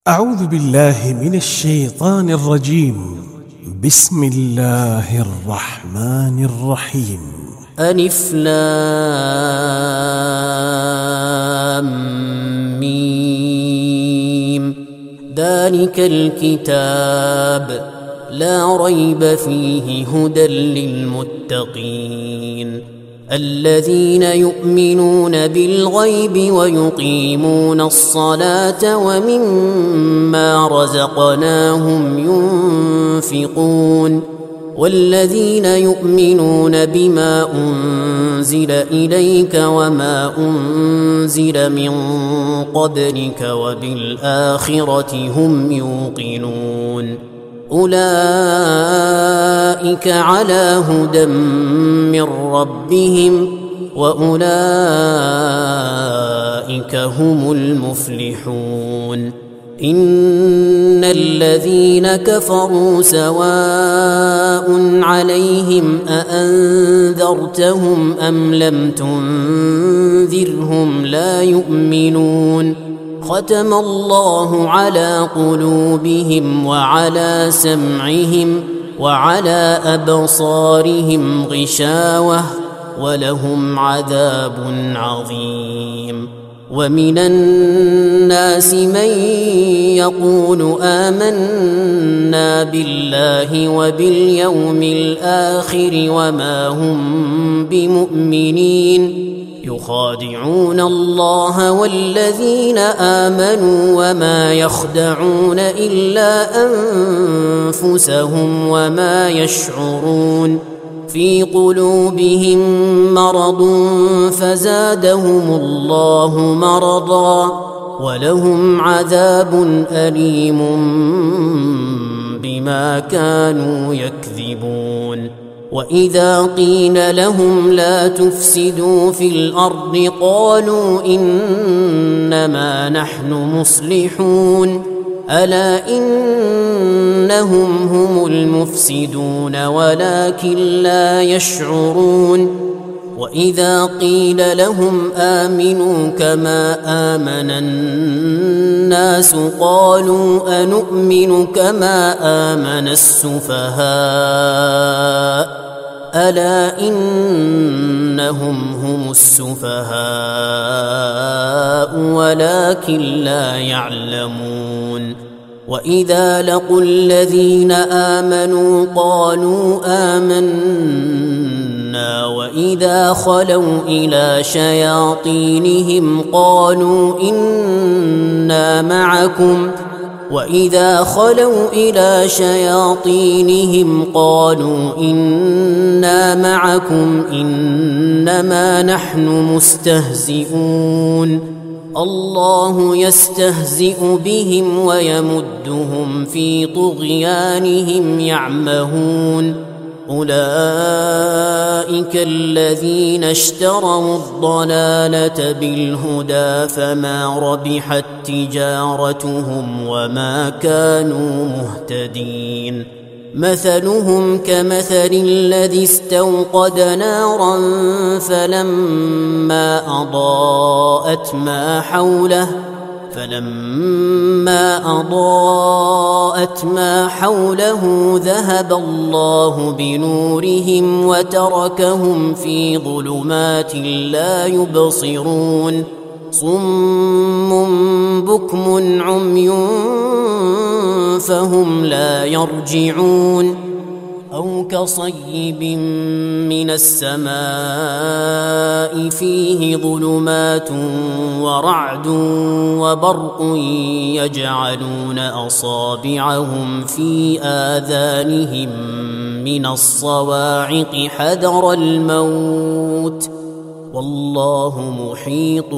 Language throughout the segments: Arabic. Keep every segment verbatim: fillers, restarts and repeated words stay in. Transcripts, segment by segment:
أعوذ بالله من الشيطان الرجيم. بسم الله الرحمن الرحيم. ألف لام ميم. ذلك الكتاب لا ريب فيه هدى للمتقين الذين يؤمنون بالغيب ويقيمون الصلاة ومما رزقناهم ينفقون والذين يؤمنون بما أنزل إليك وما أنزل من قبلك وبالآخرة هم يوقنون أولئك على هدى من ربهم وأولئك هم المفلحون. إن الذين كفروا سواء عليهم أأنذرتهم أم لم تنذرهم لا يؤمنون. ختم الله على قلوبهم وعلى سمعهم وعلى أبصارهم غشاوة ولهم عذاب عظيم. ومن الناس من يقول آمنا بالله وباليوم الآخر وما هم بمؤمنين يخادعون الله والذين آمنوا وما يخدعون إلا أنفسهم وما يشعرون. في قلوبهم مرض فزادهم الله مرضا ولهم عذاب أليم بما كانوا يكذبون. وإذا قيل لهم لا تفسدوا في الأرض قالوا إنما نحن مصلحون ألا إنهم هم المفسدون ولكن لا يشعرون. وإذا قيل لهم آمنوا كما آمن الناس قالوا أنؤمن كما آمن السفهاء ألا إنهم هم السفهاء ولكن لا يعلمون. وإذا لقوا الذين آمنوا قالوا آمنا وإذا خلوا إلى شياطينهم قالوا إنا معكم وإذا خلوا إلى شياطينهم قالوا إنا معكم إنما نحن مستهزئون. الله يستهزئ بهم ويمدهم في طغيانهم يعمهون. أولئك الذين اشتروا الضلالة بالهدى فما ربحت تجارتهم وما كانوا مهتدين. مثلهم كمثل الذي استوقد نارا فلما أضاءت ما حوله فلما أضاءت ما حوله ذهب الله بنورهم وتركهم في ظلمات لا يبصرون. صم بكم عمي فهم لا يرجعون. أو كصيب من السماء فيه ظلمات ورعد وبرق يجعلون أصابعهم في آذانهم من الصواعق حذر الموت والله محيط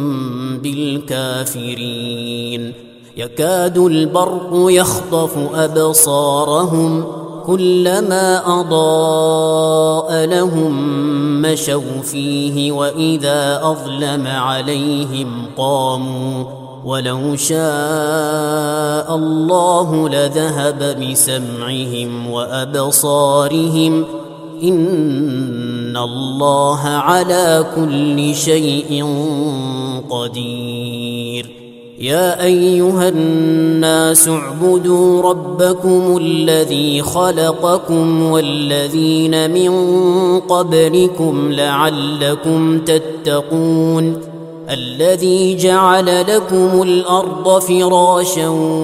بالكافرين. يكاد البرق يخطف أبصارهم كلما أضاء لهم مشوا فيه وإذا أظلم عليهم قاموا ولو شاء الله لذهب بسمعهم وأبصارهم إن الله على كل شيء قدير. يا أيها الناس اعبدوا ربكم الذي خلقكم والذين من قبلكم لعلكم تتقون الذي جعل لكم الأرض فراشا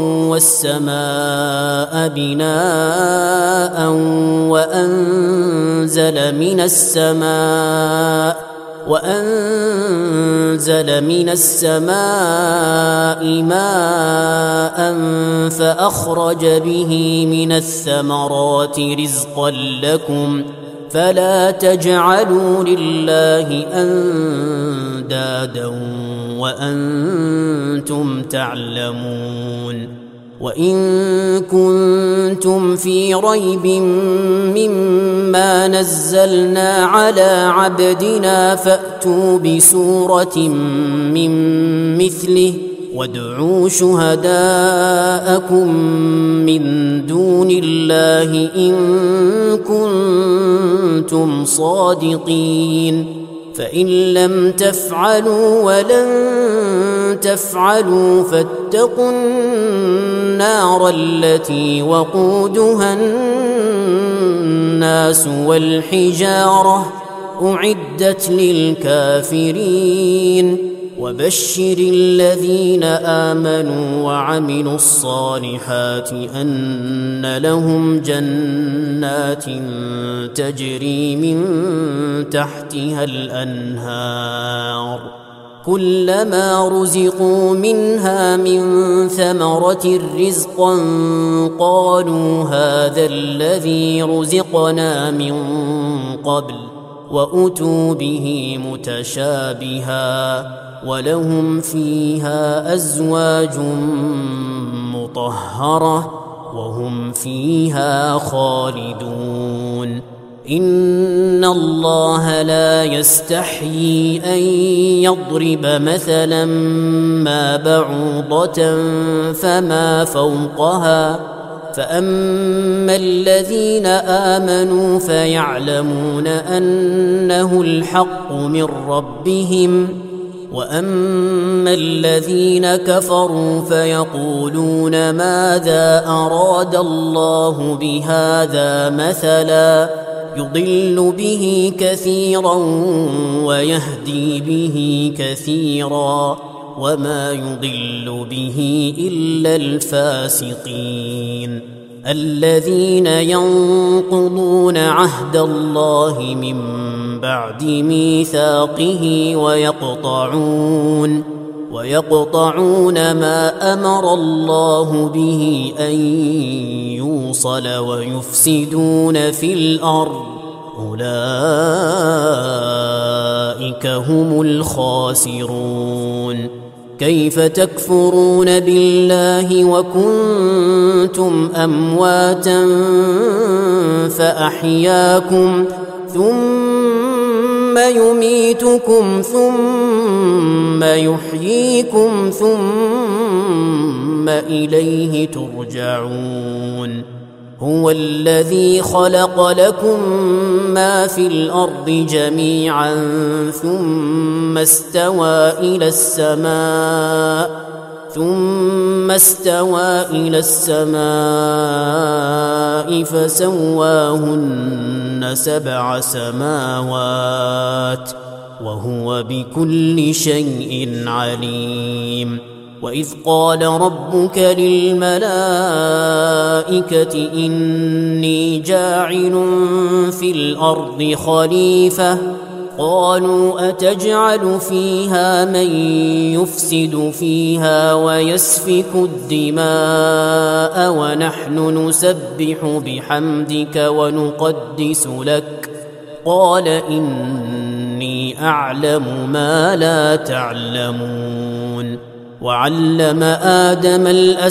والسماء بناء وأنزل من السماء وأنزل من السماء ماء فأخرج به من الثمرات رزقا لكم فلا تجعلوا لله أندادا وأنتم تعلمون وإن كنتم في ريب مما نزلنا على عبدنا فأتوا بسورة من مثله وادعوا شهداءكم من دون الله إن كنتم صادقين فإن لم تفعلوا ولن تفعلوا فاتقوا النار التي وقودها الناس والحجارة أعدت للكافرين وبشر الذين آمنوا وعملوا الصالحات أن لهم جنات تجري من تحتها الأنهار كلما رزقوا منها من ثمرة رزقا قالوا هذا الذي رزقنا من قبل وأتوا به متشابها ولهم فيها أزواج مطهرة وهم فيها خالدون إن الله لا يستحيي أن يضرب مثلا ما بعوضة فما فوقها فأما الذين آمنوا فيعلمون أنه الحق من ربهم وأما الذين كفروا فيقولون ماذا أراد الله بهذا مثلا يضل به كثيرا ويهدي به كثيرا وما يضل به إلا الفاسقين الذين ينقضون عهد الله من بعد ميثاقه ويقطعون ويقطعون ما أمر الله به أن يوصل ويفسدون في الأرض أولئك هم الخاسرون كيف تكفرون بالله وكنتم أمواتا فأحياكم ثم يميتكم ثم يحييكم ثم إليه ترجعون هو الذي خلق لكم ما في الأرض جميعا ثم استوى إلى السماء ثم استوى إلى السماء فسواهن سبع سماوات وهو بكل شيء عليم وإذ قال ربك للملائكة إني جاعل في الأرض خليفة قالوا أتجعل فيها من يفسد فيها ويسفك الدماء ونحن نسبح بحمدك ونقدس لك قال إني أعلم ما لا تعلمون وعلم آدم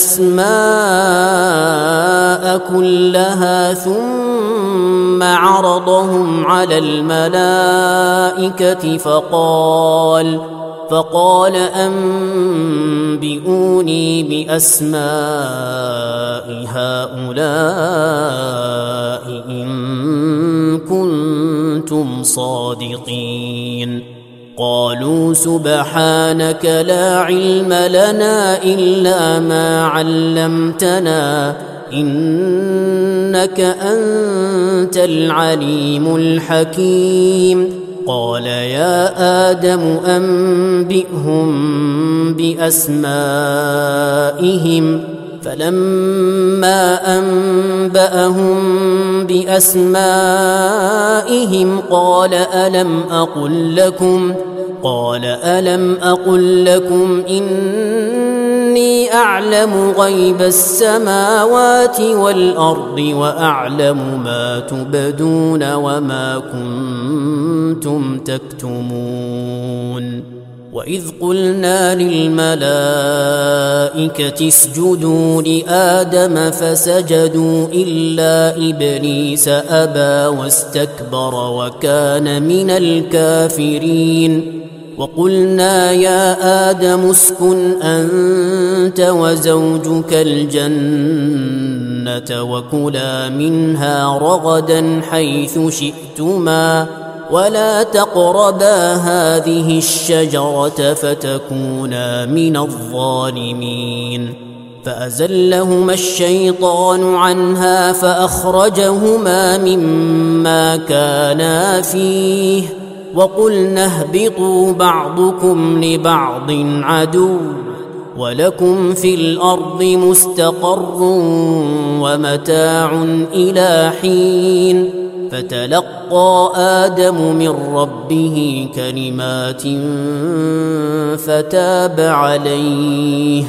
الأسماء كلها ثم عرضهم على الملائكة فقال فقال أنبئوني بأسماء هؤلاء إن كنتم صادقين قالوا سبحانك لا علم لنا إلا ما علمتنا إنك أنت العليم الحكيم قال يا آدم أنبئهم بأسمائهم فلما أنبأهم بأسمائهم قال ألم أقل لكم قال ألم أقل لكم إني أعلم غيب السماوات والأرض وأعلم ما تبدون وما كنتم تكتمون وإذ قلنا للملائكة اسجدوا لآدم فسجدوا إلا إبليس أبى واستكبر وكان من الكافرين وقلنا يا آدم اسكن أنت وزوجك الجنة وكلا منها رغدا حيث شئتما ولا تقربا هذه الشجرة فتكونا من الظالمين فأزلهما الشيطان عنها فأخرجهما مما كانا فيه وقلنا اهبطوا بعضكم لبعض عدو ولكم في الأرض مستقر ومتاع إلى حين فتلقى آدم من ربه كلمات فتاب عليه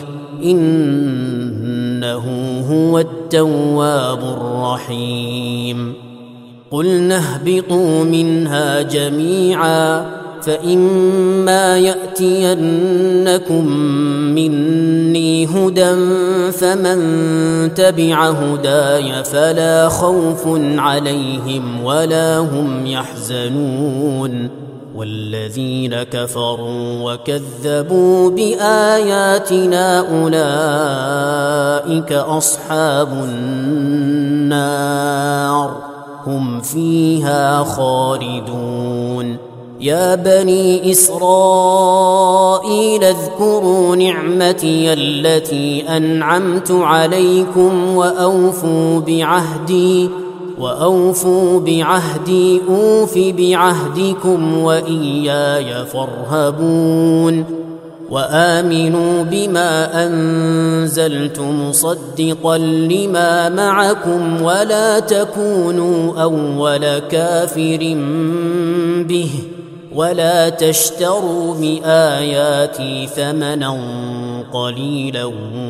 إنه هو التواب الرحيم قلنا اهبطوا منها جميعا فإما يأتينكم مني هدى فمن تبع هداي فلا خوف عليهم ولا هم يحزنون والذين كفروا وكذبوا بآياتنا أولئك أصحاب النار هم فيها خالدون يا بني إسرائيل اذكروا نعمتي التي أنعمت عليكم وأوفوا بعهدي وأوفوا بعهدي أوف بعهدكم وإياي فارهبون وآمنوا بما أنزلت مصدقا لما معكم ولا تكونوا أول كافر به ولا تشتروا بآياتي ثمنا قليلا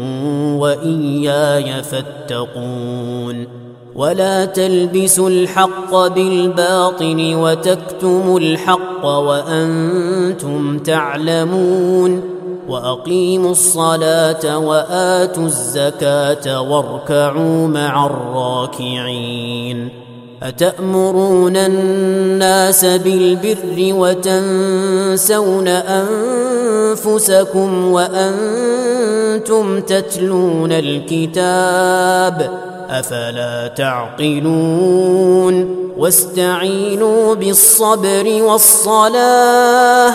وإياي فاتقون ولا تلبسوا الحق بالباطل وتكتموا الحق وأنتم تعلمون وأقيموا الصلاة وآتوا الزكاة واركعوا مع الراكعين أتأمرون الناس بالبر وتنسون أنفسكم وأنتم تتلون الكتاب أفلا تعقلون واستعينوا بالصبر والصلاة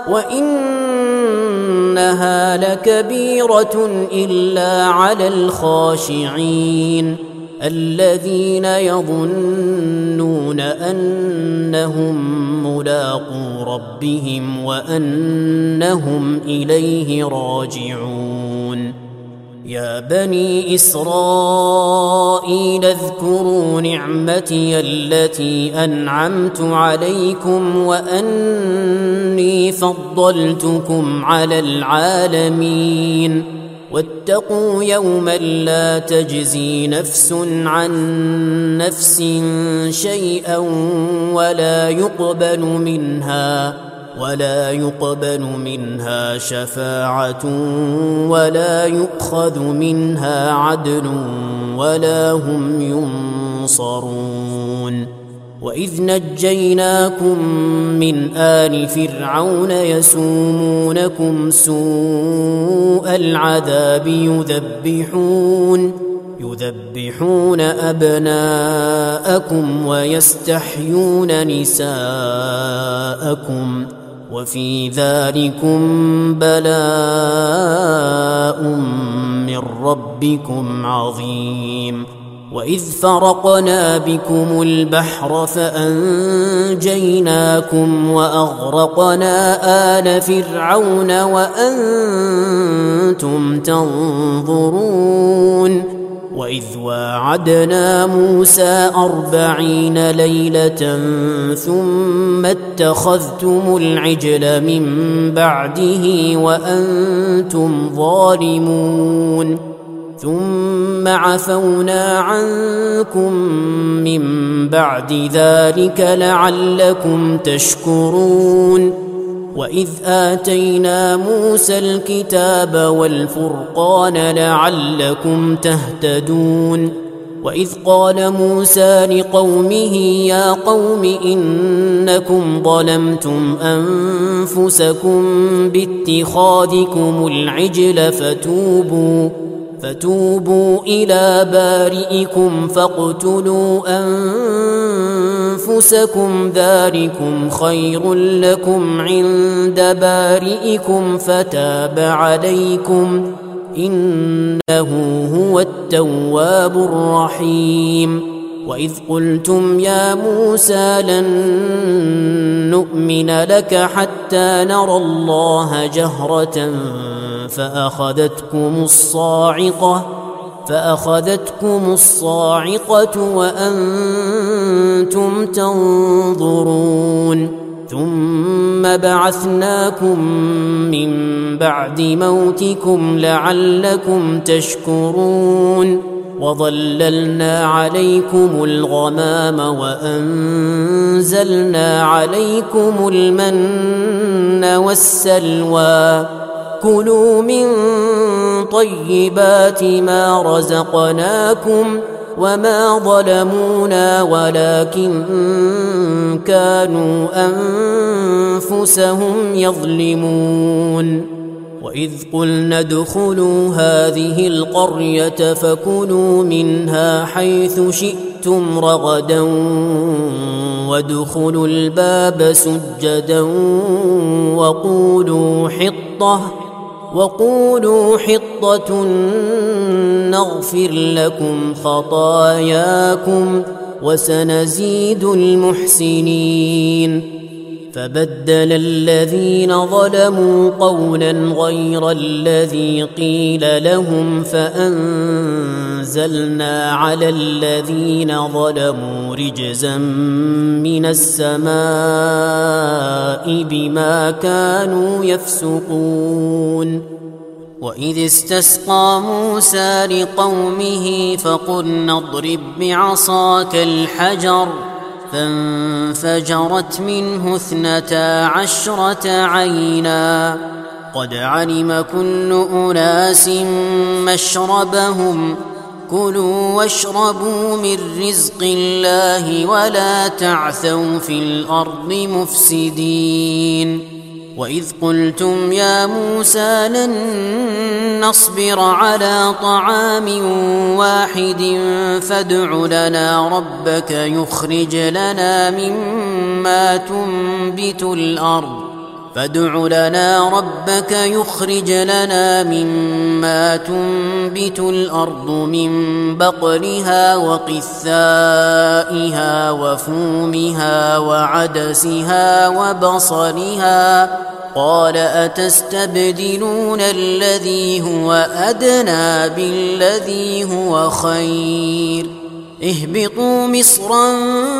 وإنها لكبيرة إلا على الخاشعين الذين يظنون أنهم ملاقو ربهم وأنهم إليه راجعون يا بني إسرائيل اذكروا نعمتي التي أنعمت عليكم وأني فضلتكم على العالمين واتقوا يوما لا تجزي نفس عن نفس شيئا ولا يقبل منها ولا يقبل منها شفاعة ولا يؤخذ منها عدل ولا هم ينصرون وإذ نجيناكم من آل فرعون يسومونكم سوء العذاب يذبحون يذبحون أبناءكم ويستحيون نساءكم وفي ذلكم بلاء من ربكم عظيم. وإذ فرقنا بكم البحر فأنجيناكم وأغرقنا آل فرعون وأنتم تنظرون. وإذ واعدنا موسى أربعين ليلة ثم اتخذتم العجل من بعده وأنتم ظالمون، ثم عفونا عنكم من بعد ذلك لعلكم تشكرون. وإذ آتينا موسى الكتاب والفرقان لعلكم تهتدون. وإذ قال موسى لقومه يا قوم إنكم ظلمتم أنفسكم باتخاذكم العجل فتوبوا فتوبوا إلى بارئكم فاقتلوا أنفسكم ذلكم خير لكم عند بارئكم فتاب عليكم إنه هو التواب الرحيم. وإذ قلتم يا موسى لن نؤمن لك حتى نرى الله جهرة فأخذتكم الصاعقة فأخذتكم الصاعقة وأنتم تنظرون، ثم بعثناكم من بعد موتكم لعلكم تشكرون. وظللنا عليكم الغمام وأنزلنا عليكم المن والسلوى كلوا من طيبات ما رزقناكم وما ظلمونا ولكن كانوا أنفسهم يظلمون. وإذ قلنا ادخلوا هذه القرية فكلوا منها حيث شئتم رغدا وادخلوا الباب سجدا وقولوا حطة وقولوا حطة نغفر لكم خطاياكم وسنزيد المحسنين. فبدل الذين ظلموا قولا غير الذي قيل لهم فأنزلنا على الذين ظلموا رجزا من السماء بما كانوا يفسقون. وإذ استسقى موسى لقومه فقلنا اضرب بعصاك الحجر فانفجرت منه اثنتا عشرة عينا قد علم كل أناس مشربهم كلوا واشربوا من رزق الله ولا تعثوا في الأرض مفسدين. وإذ قلتم يا موسى لن نصبر على طعام واحد فادع لنا ربك يخرج لنا مما تنبت الأرض فادع لنا ربك يخرج لنا مما تنبت الأرض من بقلها وقثائها وفومها وعدسها وبصلها قال أتستبدلون الذي هو أدنى بالذي هو خير اهبطوا مصرا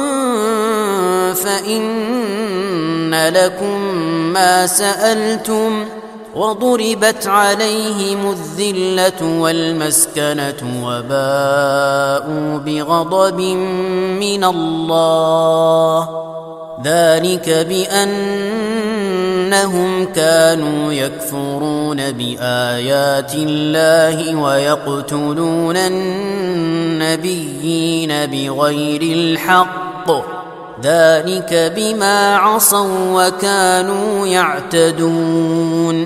فإن لكم ما سألتم وضربت عليهم الذلة والمسكنة وباءوا بغضب من الله ذلك بأنهم كانوا يكفرون بآيات الله ويقتلون النبيين بغير الحق ذلك بما عصوا وكانوا يعتدون.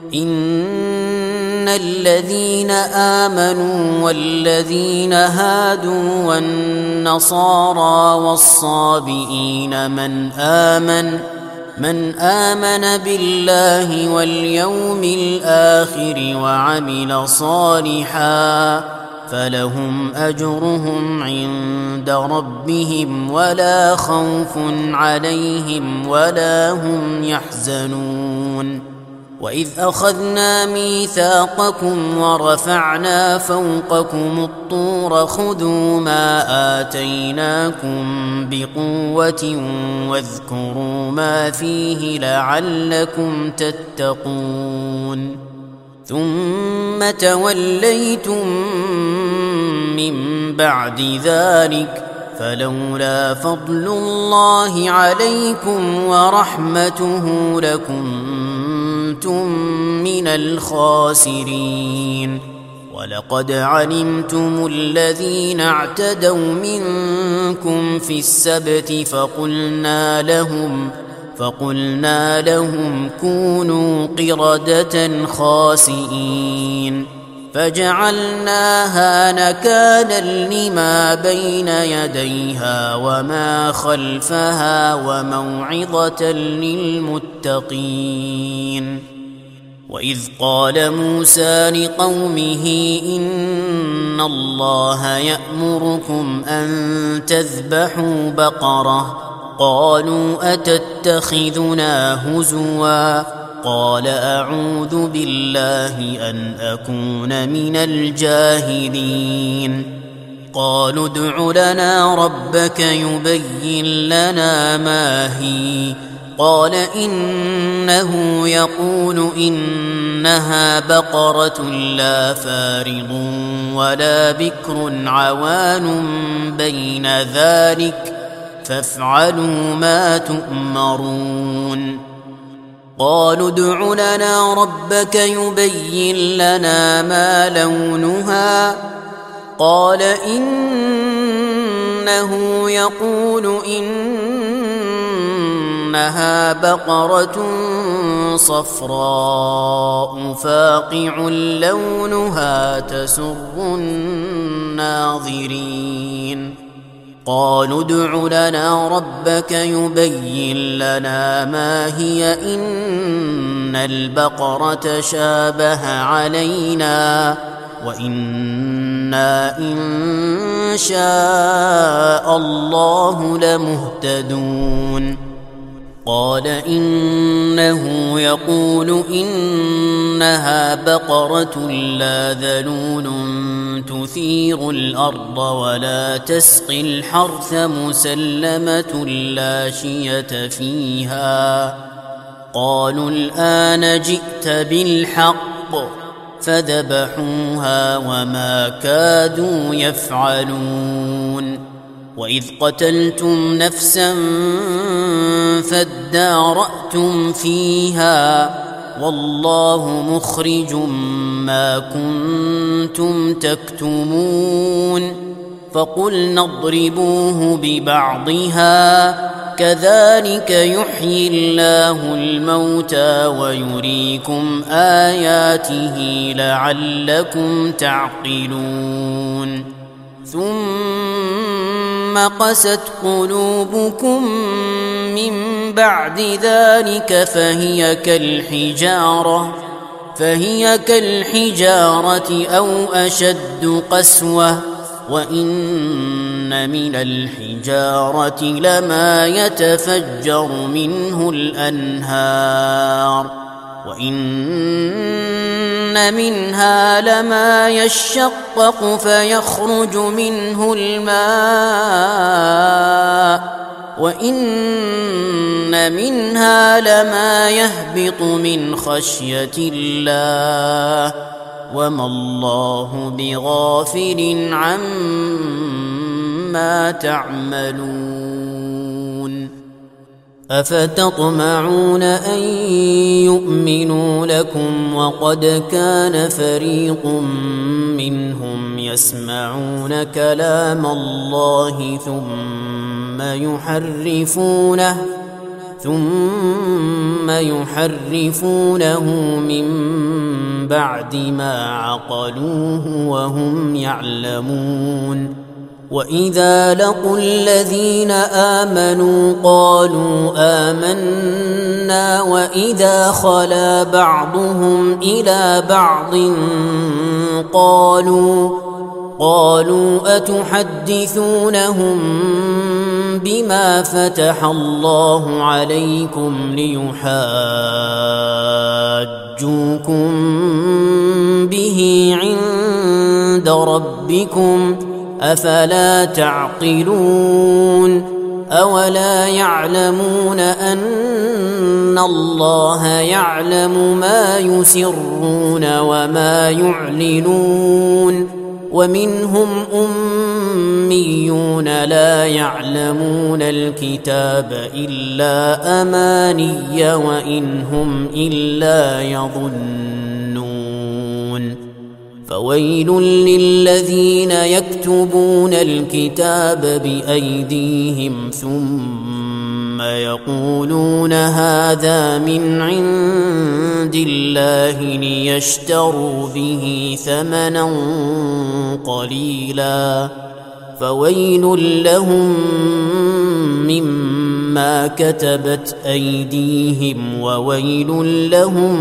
إن الذين آمنوا والذين هادوا والنصارى والصابئين من آمن من آمن بالله واليوم الآخر وعمل صالحا فلهم أجرهم عند ربهم ولا خوف عليهم ولا هم يحزنون وإذ أخذنا ميثاقكم ورفعنا فوقكم الطور خذوا ما آتيناكم بقوة واذكروا ما فيه لعلكم تتقون ثم توليتم من بعد ذلك فلولا فضل الله عليكم ورحمته لكنتم من الخاسرين ولقد علمتم الذين اعتدوا منكم في السبت فقلنا لهم فقلنا لهم كونوا قردة خاسئين فجعلناها نكالا لما بين يديها وما خلفها وموعظة للمتقين وإذ قال موسى لقومه إن الله يأمركم أن تذبحوا بقرة قالوا أتتخذنا هزوا قال أعوذ بالله أن أكون من الجاهلين قالوا ادع لنا ربك يبين لنا ما هي قال إنه يقول إنها بقرة لا فارض ولا بكر عوان بين ذلك فافعلوا ما تؤمرون قالوا ادع لنا ربك يبين لنا ما لونها قال إنه يقول إنها بقرة صفراء فاقع لونها تسر الناظرين قالوا ادع لنا ربك يبين لنا ما هي إن البقرة شابه علينا وإنا إن شاء الله لمهتدون قال إنه يقول إنها بقرة لا ذلول تثير الأرض ولا تسقي الحرث مسلمة لا شية فيها قالوا الآن جئت بالحق فذبحوها وما كادوا يفعلون وإذ قتلتم نفسا فادارأتم فيها والله مخرج ما كنتم تكتمون فقلنا اضربوه ببعضها كذلك يحيي الله الموتى ويريكم آياته لعلكم تعقلون ثم قست قلوبكم من بعد ذلك فهي كالحجارة فهي كالحجارة أو أشد قسوة وإن من الحجارة لما يتفجر منه الأنهار وإن منها لما يشقق فيخرج منه الماء وإن منها لما يهبط من خشية الله وما الله بغافل عما تعملون أفتطمعون أن يؤمنوا لكم وقد كان فريق منهم يسمعون كلام الله ثم يحرفونه ثم يحرفونه من بعد ما عقلوه وهم يعلمون وإذا لقوا الذين آمنوا قالوا آمنا وإذا خلا بعضهم إلى بعض قالوا قالوا أتحدثونهم بما فتح الله عليكم ليحاجوكم به عند ربكم أفلا تعقلون أولا يعلمون أن الله يعلم ما يسرون وما يعلنون ومنهم أميون لا يعلمون الكتاب إلا أماني وإن هم إلا يظنون فويل للذين يكتبون الكتاب بأيديهم ثم يقولون هذا من عند الله ليشتروا به ثمنا قليلا فويل لهم مما كتبت أيديهم وويل لهم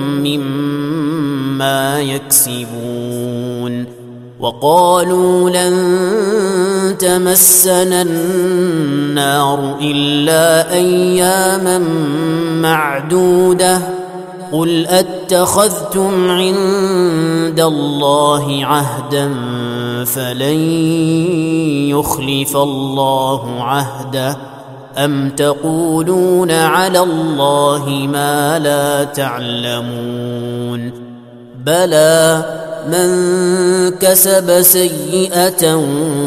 مما يكسبون وقالوا لن تمسنا النار إلا أياما معدودة قل أتخذتم عند الله عهدا فلن يخلف الله عهده أم تقولون على الله ما لا تعلمون بلى من كسب سيئة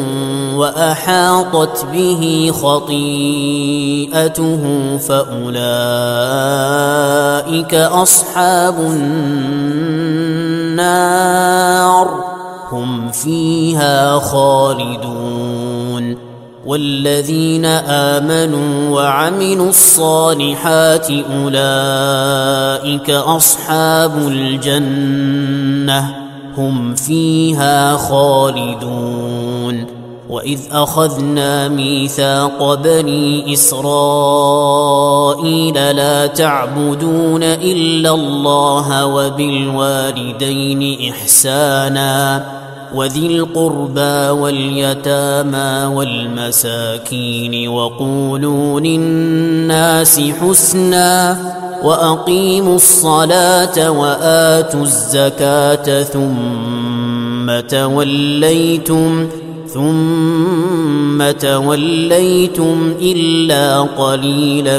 وأحاطت به خطيئته فأولئك أصحاب النار هم فيها خالدون والذين آمنوا وعملوا الصالحات أولئك أصحاب الجنة هم فيها خالدون وإذ أخذنا ميثاق بني إسرائيل لا تعبدون إلا الله وبالوالدين إحسانا وذي القربى واليتامى والمساكين وقولوا للناس حسنا وأقيموا الصلاة وآتوا الزكاة ثم توليتم ثم توليتم إلا قليلا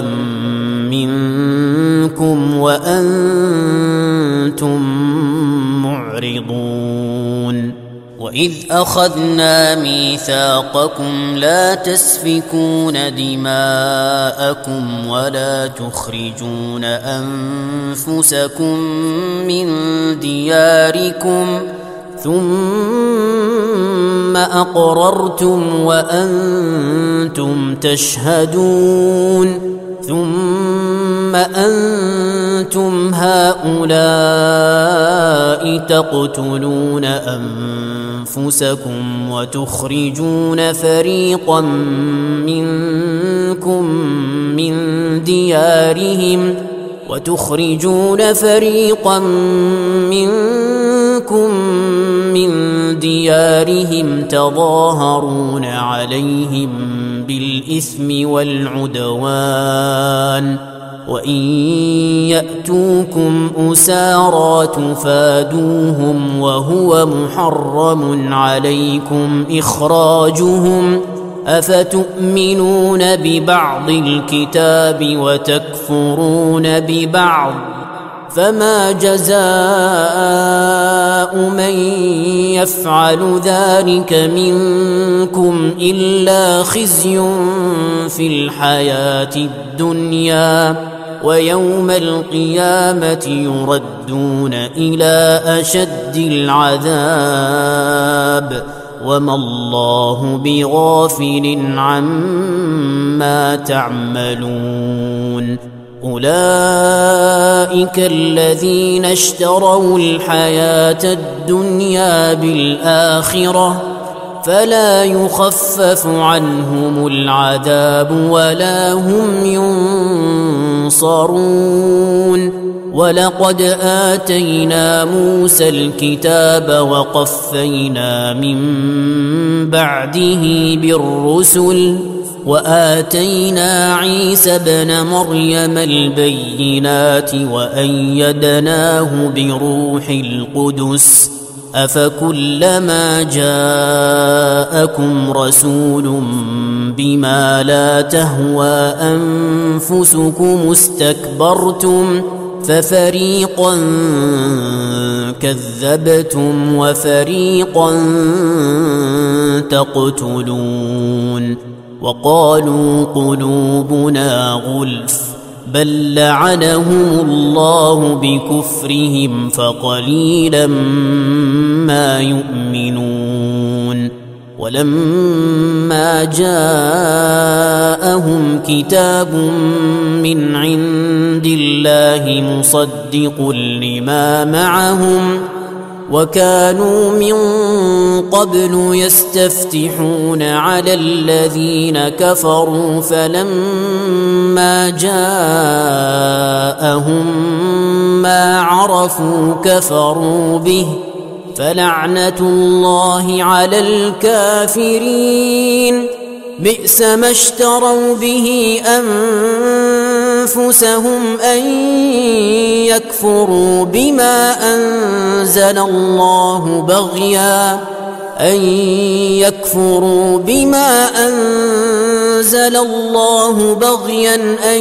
منكم وأنتم معرضون وإذ أخذنا ميثاقكم لا تسفكون دماءكم ولا تخرجون أنفسكم من دياركم ثم أقررتم وأنتم تشهدون ثم أنتم هؤلاء تقتلون أنفسكم وتخرجون فريقا منكم من ديارهم وتخرجون فريقا منكم من ديارهم تظاهرون عليهم بالإثم والعدوان وإن يأتوكم أسارى تفادوهم وهو محرم عليكم إخراجهم أفتؤمنون ببعض الكتاب وتكفرون ببعض فما جزاء من يفعل ذلك منكم إلا خزي في الحياة الدنيا ويوم القيامة يردون إلى أشد العذاب وما الله بغافل عما تعملون أولئك الذين اشتروا الحياة الدنيا بالآخرة فلا يخفف عنهم العذاب ولا هم ينصرون ولقد آتينا موسى الكتاب وقفينا من بعده بالرسل وآتينا عيسى ابن مريم البينات وأيدناه بروح القدس أفكلما جاءكم رسول بما لا تهوى أنفسكم استكبرتم ففريقا كذبتم وفريقا تقتلون وقالوا قلوبنا غلف بل لعنهم الله بكفرهم فقليلا ما يؤمنون ولما جاءهم كتاب من عند الله مصدق لما معهم وكانوا من قبل يستفتحون على الذين كفروا فلما جاءهم ما عرفوا كفروا به فلعنة الله على الكافرين بئس ما اشتروا به أنفسهم أن يكفروا بما أنزل الله بغيا أن يكفروا بما أنزل الله بغيا أن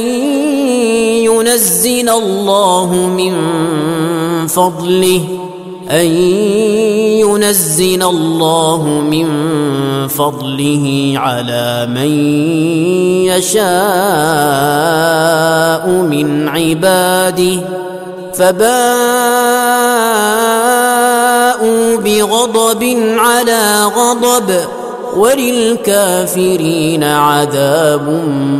ينزل الله من فضله أن ينزل الله من فضله على من يشاء من عباده فباءوا بغضب على غضب وللكافرين عذاب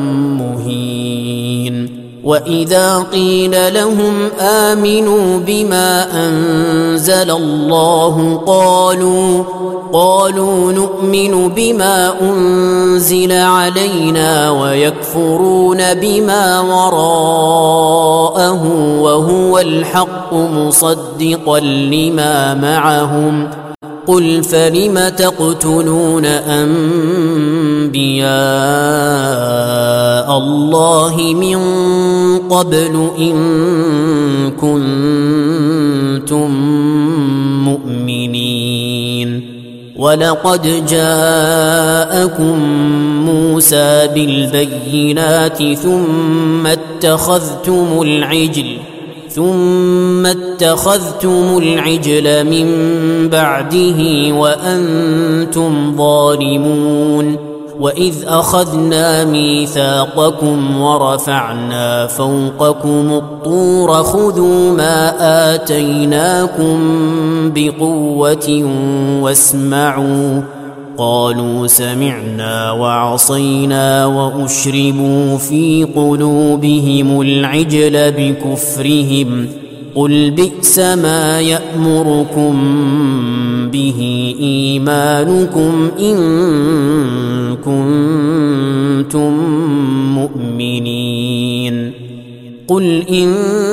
مهين وإذا قيل لهم آمنوا بما أنزل الله قالوا قالوا نؤمن بما أنزل علينا ويكفرون بما وراءه وهو الحق مصدقا لما معهم قل فلم تقتلون أنبياء الله من قبل إن كنتم مؤمنين ولقد جاءكم موسى بالبينات ثم اتخذتم العجل ثم اتخذتم العجل من بعده وأنتم ظالمون وإذ أخذنا ميثاقكم ورفعنا فوقكم الطور خذوا ما آتيناكم بقوة واسمعوا قالوا سمعنا وعصينا وأشربوا في قلوبهم العجل بكفرهم قل بئس ما يأمركم به إيمانكم إن كنتم مؤمنين قل إن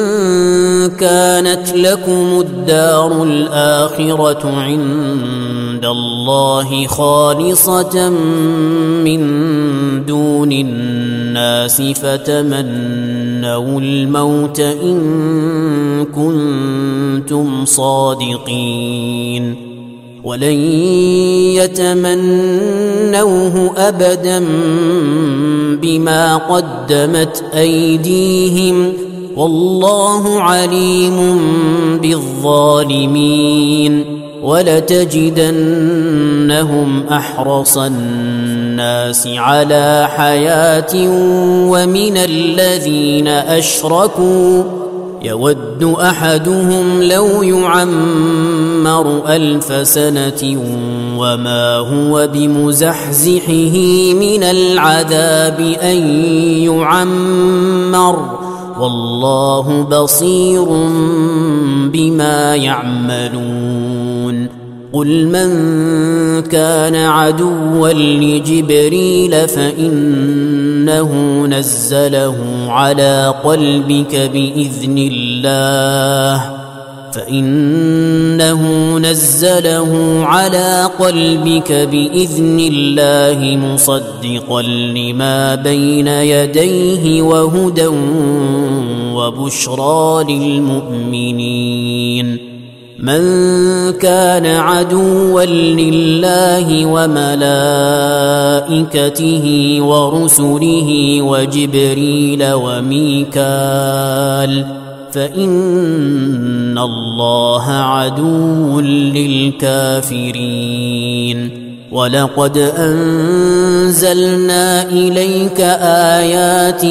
كانت لكم الدار الآخرة عند الله خالصة من دون الناس فتمنوا الموت إن كنتم صادقين ولن يتمنوه أبدا بما قدمت أيديهم والله عليم بالظالمين ولتجدنهم أحرص الناس على حياة ومن الذين أشركوا يود أحدهم لو يعمر ألف سنة وما هو بمزحزحه من العذاب أن يعمر والله بصير بما يعملون قل من كان عدوا لجبريل فإنه نزله على قلبك بإذن الله فإنه نزله على قلبك بإذن الله مصدقا لما بين يديه وهدى وبشرى للمؤمنين من كان عدوا لله وملائكته ورسله وجبريل وميكال فإن الله عدو للكافرين ولقد أنزلنا إليك آيات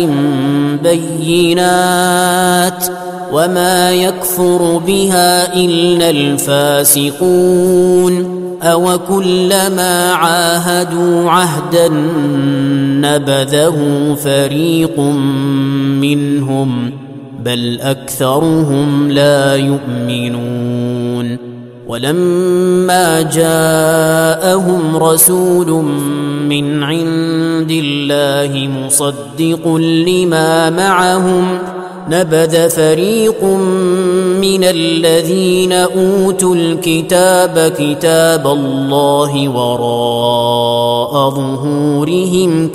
بينات وما يكفر بها إلا الفاسقون أو كلما عاهدوا عهدا نبذه فريق منهم بل أكثرهم لا يؤمنون ولما جاءهم رسول من عند الله مصدق لما معهم نبذ فريق من الذين أوتوا الكتاب كتاب الله وراء ظهورهم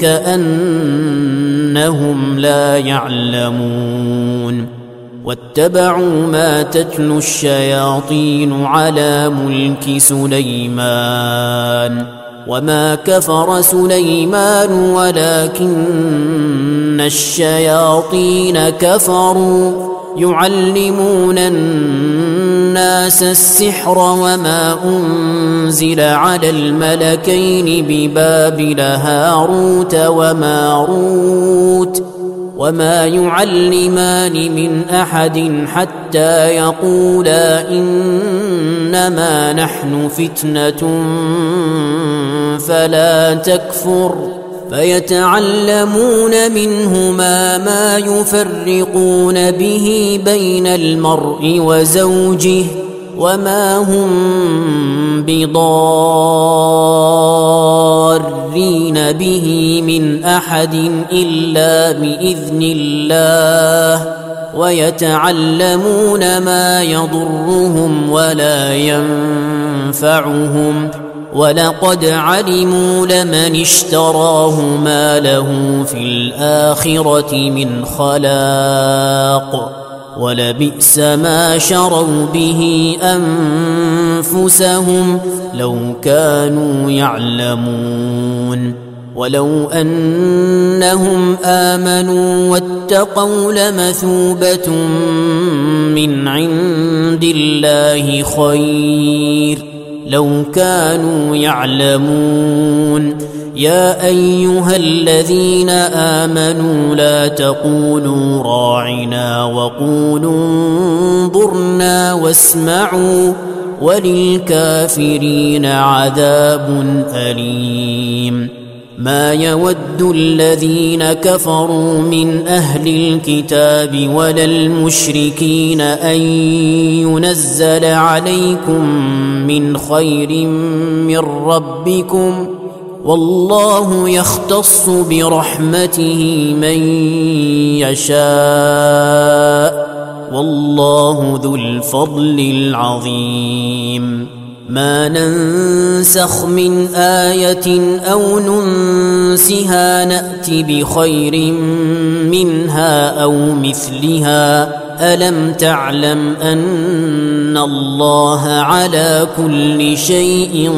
كأنهم لا يعلمون واتبعوا ما تتلو الشياطين على ملك سليمان وما كفر سليمان ولكن الشياطين كفروا يعلمون الناس السحر وما أنزل على الملكين ببابل هاروت وماروت وما يعلمان من أحد حتى يقولا إنما نحن فتنة فلا تكفر فيتعلمون منهما ما يفرقون به بين المرء وزوجه وما هم بضارين به من أحد إلا بإذن الله ويتعلمون ما يضرهم ولا ينفعهم ولقد علموا لمن اشتراه ما له في الآخرة من خلاق ولبئس ما شروا به أنفسهم لو كانوا يعلمون ولو أنهم آمنوا واتقوا لمثوبة من عند الله خير لو كانوا يعلمون يا أيها الذين آمنوا لا تقولوا راعنا وقولوا انظرنا واسمعوا وللكافرين عذاب أليم ما يود الذين كفروا من أهل الكتاب ولا المشركين أن ينزل عليكم من خير من ربكم والله يختص برحمته من يشاء والله ذو الفضل العظيم ما ننسخ من آية أو ننسها نأت بخير منها أو مثلها ألم تعلم أن الله على كل شيء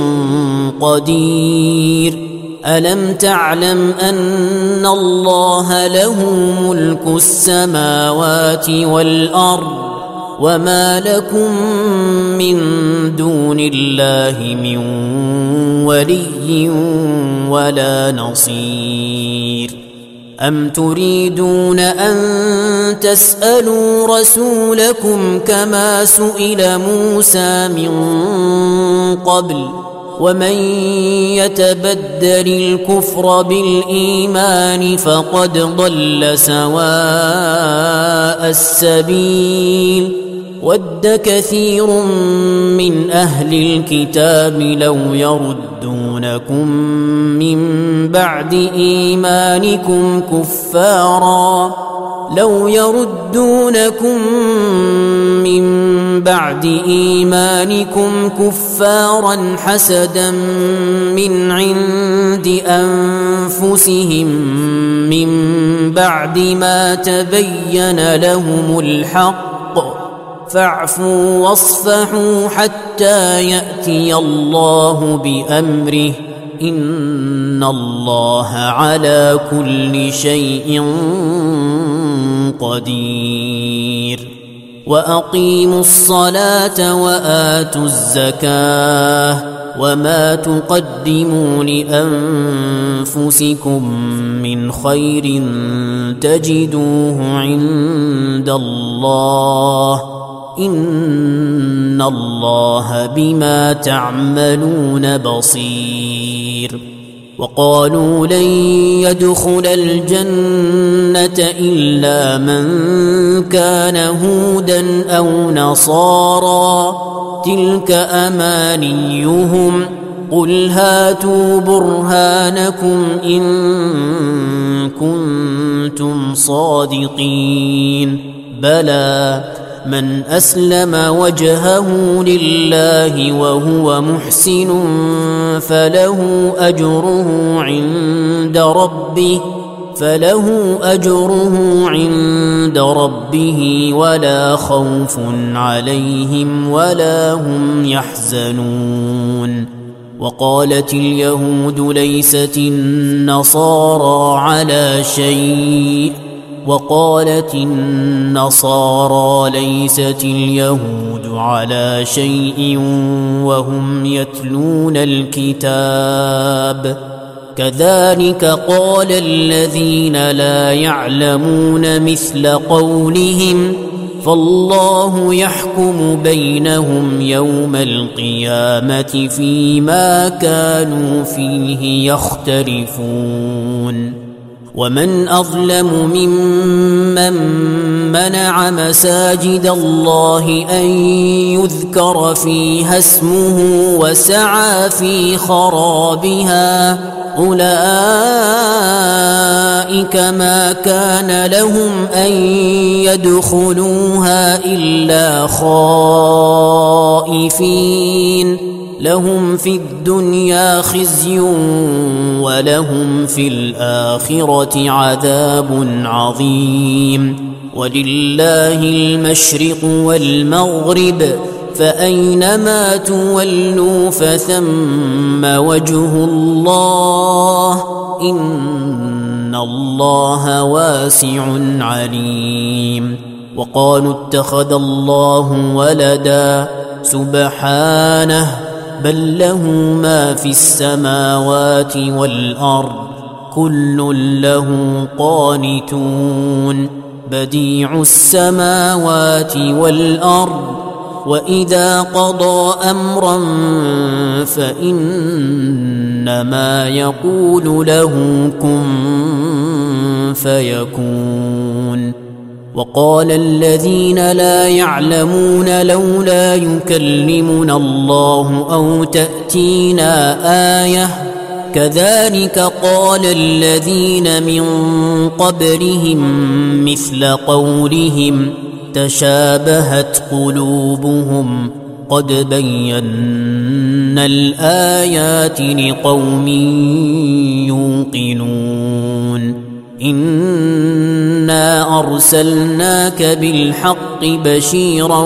قدير ألم تعلم أن الله له ملك السماوات والأرض وما لكم من دون الله من ولي ولا نصير أم تريدون أن تسألوا رسولكم كما سئل موسى من قبل ومن يتبدل الكفر بالإيمان فقد ضل سواء السبيل ود كثير من أهل الكتاب لو يردونكم من بعد إيمانكم كفارا لو يردونكم من بعد إيمانكم كفارا حسدا من عند أنفسهم من بعد ما تبين لهم الحق فاعفوا واصفحوا حتى يأتي الله بأمره إن الله على كل شيء قدير وأقيموا الصلاة وآتوا الزكاة وما تقدموا لأنفسكم من خير تجدوه عند الله إن الله بما تعملون بصير وقالوا لن يدخل الجنة إلا من كان هودا أو نصارى تلك أمانيهم قل هاتوا برهانكم إن كنتم صادقين بلى من أسلم وجهه لله وهو محسن فله أجره عند ربه فله أجره عند ربه ولا خوف عليهم ولا هم يحزنون وقالت اليهود ليست النصارى على شيء وقالت النصارى ليست اليهود على شيء وهم يتلون الكتاب كذلك قال الذين لا يعلمون مثل قولهم فالله يحكم بينهم يوم القيامة فيما كانوا فيه يختلفون ومن أظلم ممن منع مساجد الله أن يذكر فيها اسمه وسعى في خرابها أولئك ما كان لهم أن يدخلوها إلا خائفين لهم في الدنيا خزي ولهم في الآخرة عذاب عظيم ولله المشرق والمغرب فأينما تولوا فثم وجه الله إن الله واسع عليم وقالوا اتخذ الله ولدا سبحانه بل له ما في السماوات والأرض كل له قانتون بديع السماوات والأرض وإذا قضى أمرا فإنما يقول له كن فيكون وقال الذين لا يعلمون لولا يكلمنا الله أو تأتينا آية كذلك قال الذين من قبلهم مثل قولهم تشابهت قلوبهم قد بينا الآيات لقوم يوقنون إنا أرسلناك بالحق بشيرا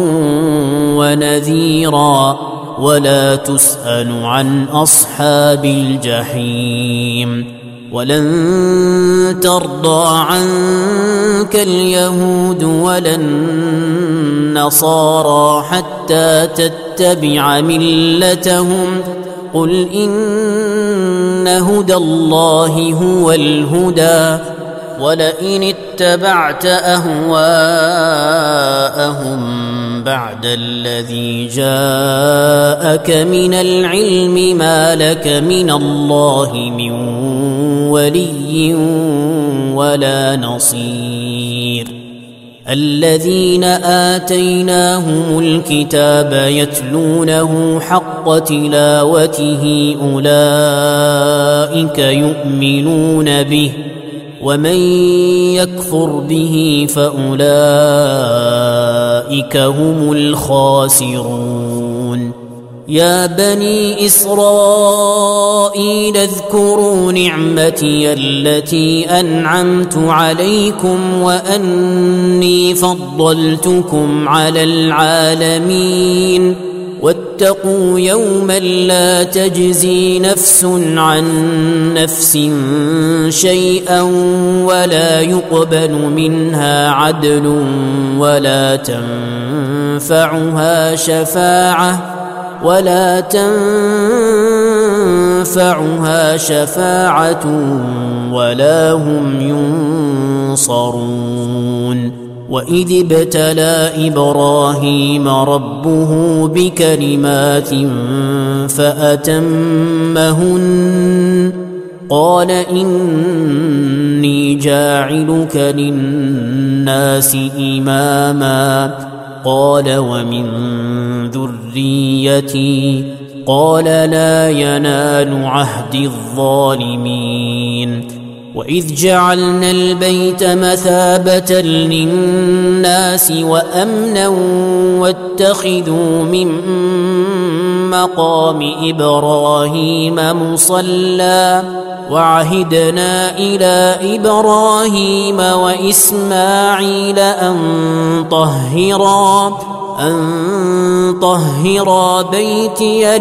ونذيرا ولا تسأل عن أصحاب الجحيم ولن ترضى عنك اليهود ولا النصارى حتى تتبع ملتهم قل إن هدى الله هو الهدى ولئن اتبعت أهواءهم بعد الذي جاءك من العلم ما لك من الله من ولي ولا نصير الذين آتيناهم الكتاب يتلونه حق تلاوته أولئك يؤمنون به ومن يكفر به فأولئك هم الخاسرون يا بني إسرائيل اذكروا نعمتي التي أنعمت عليكم وأني فضلتكم على العالمين واتقوا يوما لا تجزي نفس عن نفس شيئا ولا يقبل منها عدل ولا تنفعها شفاعة ولا تنفعها شفاعة ولا هم ينصرون وإذ ابتلى إبراهيم ربه بكلمات فأتمهن قال إني جاعلك للناس إماما قال ومن ذريتي قال لا ينال عهد الظالمين وإذ جعلنا البيت مثابة للناس وأمنا واتخذوا من مقام إبراهيم مصلى وعهدنا إلى إبراهيم وإسماعيل أن طهرا أن طهرا بيتي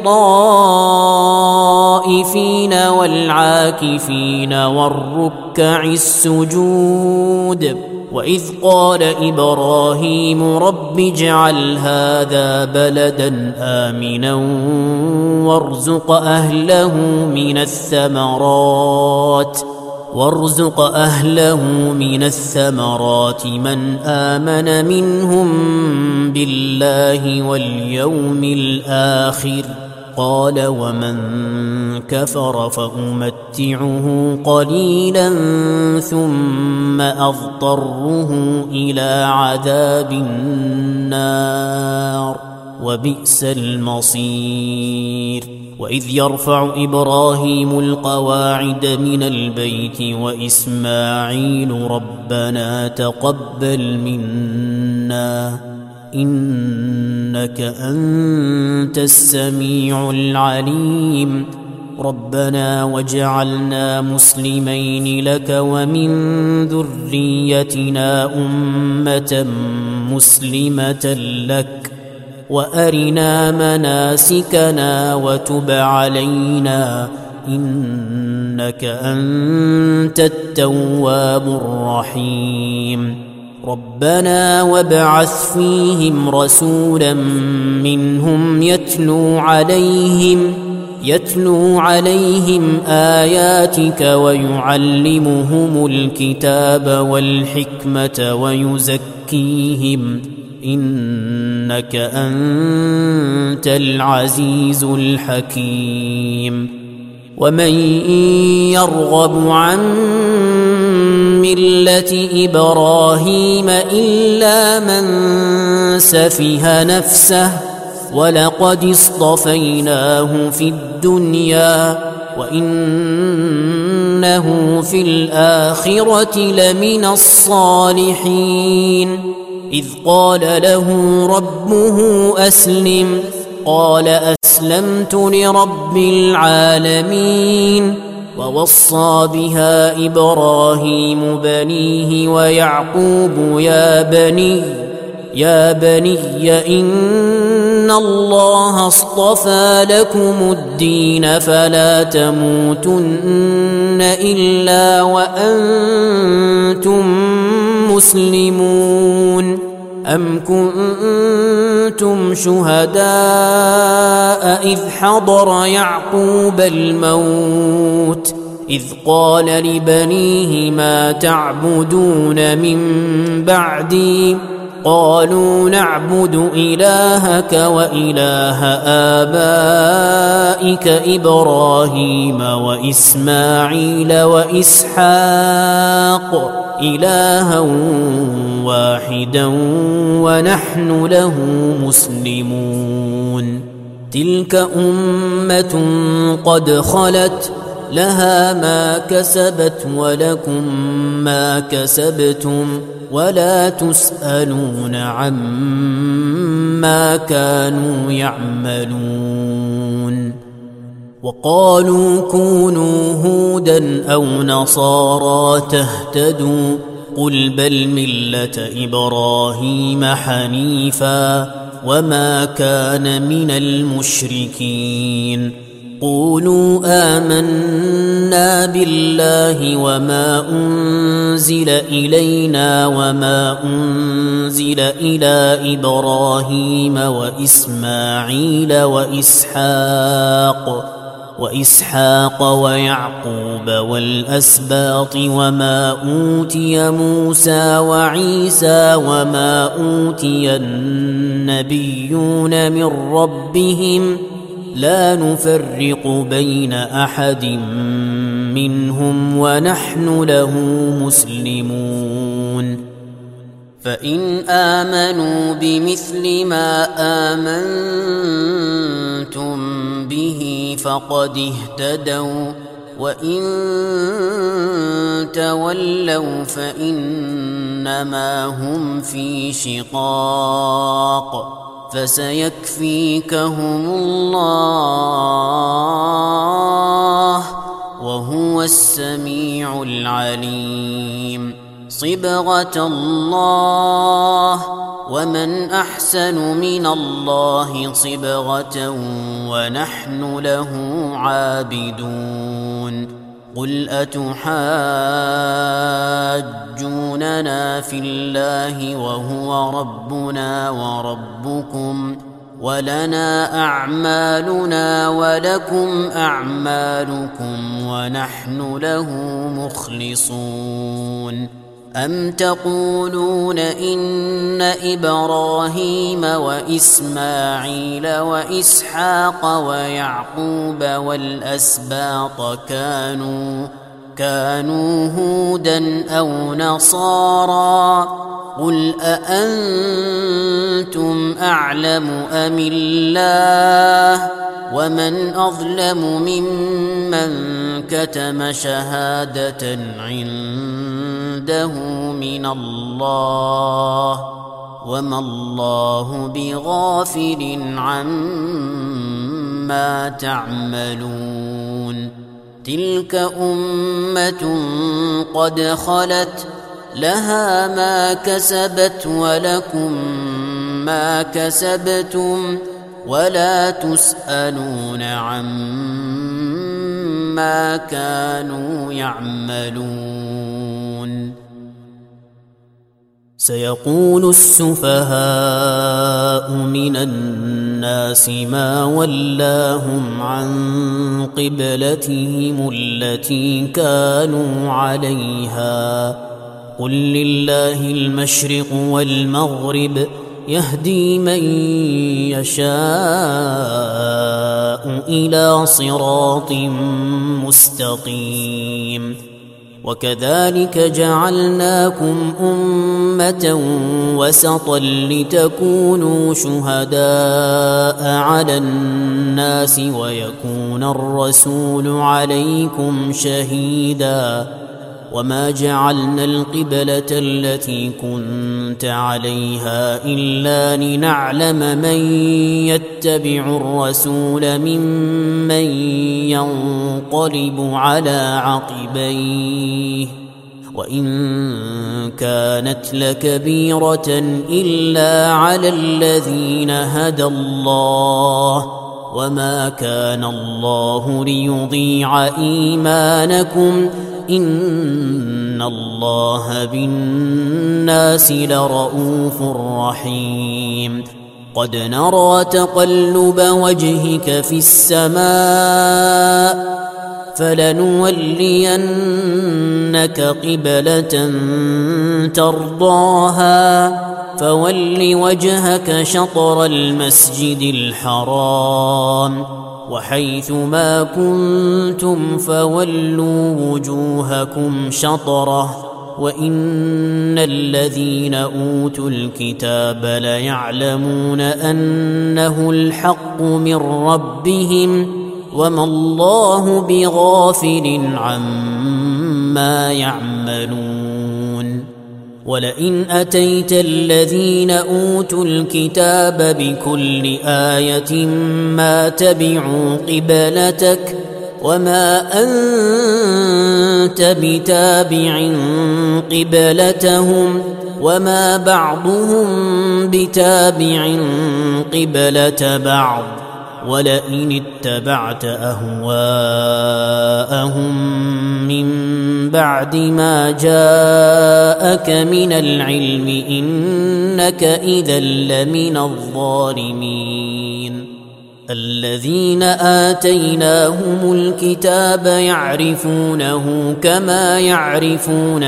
للطائفين والعاكفين والركع السجود وإذ قال إبراهيم رب اجعل هذا بلدا آمنا وارزق أهله من الثمرات وارزق أهله من الثمرات من آمن منهم بالله واليوم الآخر قال ومن كفر فأمتعه قليلا ثم أضطره إلى عذاب النار وبئس المصير وإذ يرفع إبراهيم القواعد من البيت وإسماعيل ربنا تقبل منا إنك أنت السميع العليم ربنا واجعلنا مسلمين لك ومن ذريتنا أمة مسلمة لك وأرنا مناسكنا وتب علينا إنك أنت التواب الرحيم ربنا وابعث فيهم رسولا منهم يتلو عليهم يتلو عليهم آياتك ويعلمهم الكتاب والحكمة ويزكيهم إنك أنت العزيز الحكيم ومن يرغب عن ملة إبراهيم إلا من سفه نفسه ولقد اصطفيناه في الدنيا وإنه في الآخرة لمن الصالحين إذ قال له ربه أسلم قال أسلمت لرب العالمين ووصى بها إبراهيم بنيه ويعقوب يا بني يا بني إن الله اصطفى لكم الدين فلا تموتن إلا وأنتم مسلمون أم كنتم شهداء إذ حضر يعقوب الموت إذ قال لبنيه ما تعبدون من بعدي قالوا نعبد إلهك وإله آبائك إبراهيم وإسماعيل وإسحاق إلها واحدا ونحن له مسلمون تلك أمة قد خلت لها ما كسبت ولكم ما كسبتم ولا تسألون عما كانوا يعملون وقالوا كونوا هودا أو نصارى تهتدوا قل بل ملة إبراهيم حنيفا وما كان من المشركين قولوا آمنا بالله وما أنزل إلينا وما أنزل إلى إبراهيم وإسماعيل وإسحاق وإسحاق ويعقوب والأسباط وما أوتي موسى وعيسى وما أوتي النبيون من ربهم لا نفرق بين أحد منهم ونحن له مسلمون فإن آمنوا بمثل ما آمنتم به فقد اهتدوا وإن تولوا فإنما هم في شقاق فسيكفيكهم الله وهو السميع العليم صبغة الله ومن أحسن من الله صبغة ونحن له عابدون قل أتحاجوننا في الله وهو ربنا وربكم ولنا أعمالنا ولكم أعمالكم ونحن له مخلصون أم تقولون إن إبراهيم وإسماعيل وإسحاق ويعقوب والأسباط كانوا كانوا هودا أو نصارى قل أأنتم أعلم أم الله ومن أظلم ممن كتم شهادة عنده من الله وما الله بغافل عما تعملون تلك أمة قد خلت لها ما كسبت ولكم ما كسبتم ولا تسألون عما كانوا يعملون سيقول السفهاء من الناس ما ولاهم عن قبلتهم التي كانوا عليها قل لله المشرق والمغرب يهدي من يشاء إلى صراط مستقيم وكذلك جعلناكم أمة وسطا لتكونوا شهداء على الناس ويكون الرسول عليكم شهيدا وما جعلنا القبلة التي كنت عليها إلا لنعلم من يتبع الرسول ممن ينقلب على عقبيه وإن كانت لكبيرة إلا على الذين هدى الله وما كان الله ليضيع إيمانكم إن الله بالناس لرؤوف رحيم قد نرى تقلب وجهك في السماء فلنولينك قبلة ترضاها فول وجهك شطر المسجد الحرام وحيث ما كنتم فولوا وجوهكم شطره وإن الذين أوتوا الكتاب ليعلمون أنه الحق من ربهم وما الله بغافل عما يعملون ولئن أتيت الذين أوتوا الكتاب بكل آية ما تبعوا قبلتك وما أنت بتابع قبلتهم وما بعضهم بتابع قبلة بعض ولئن اتبعت أهواءهم من بعد ما جاءك من العلم إنك إذا لمن الظالمين الذين آتيناهم الكتاب يعرفونه كما يعرفون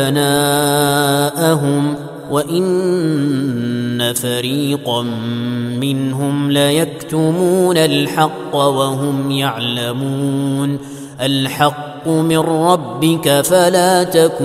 أبناءهم وإن فريقا منهم ليكتمون الحق وهم يعلمون الحق من ربك فلا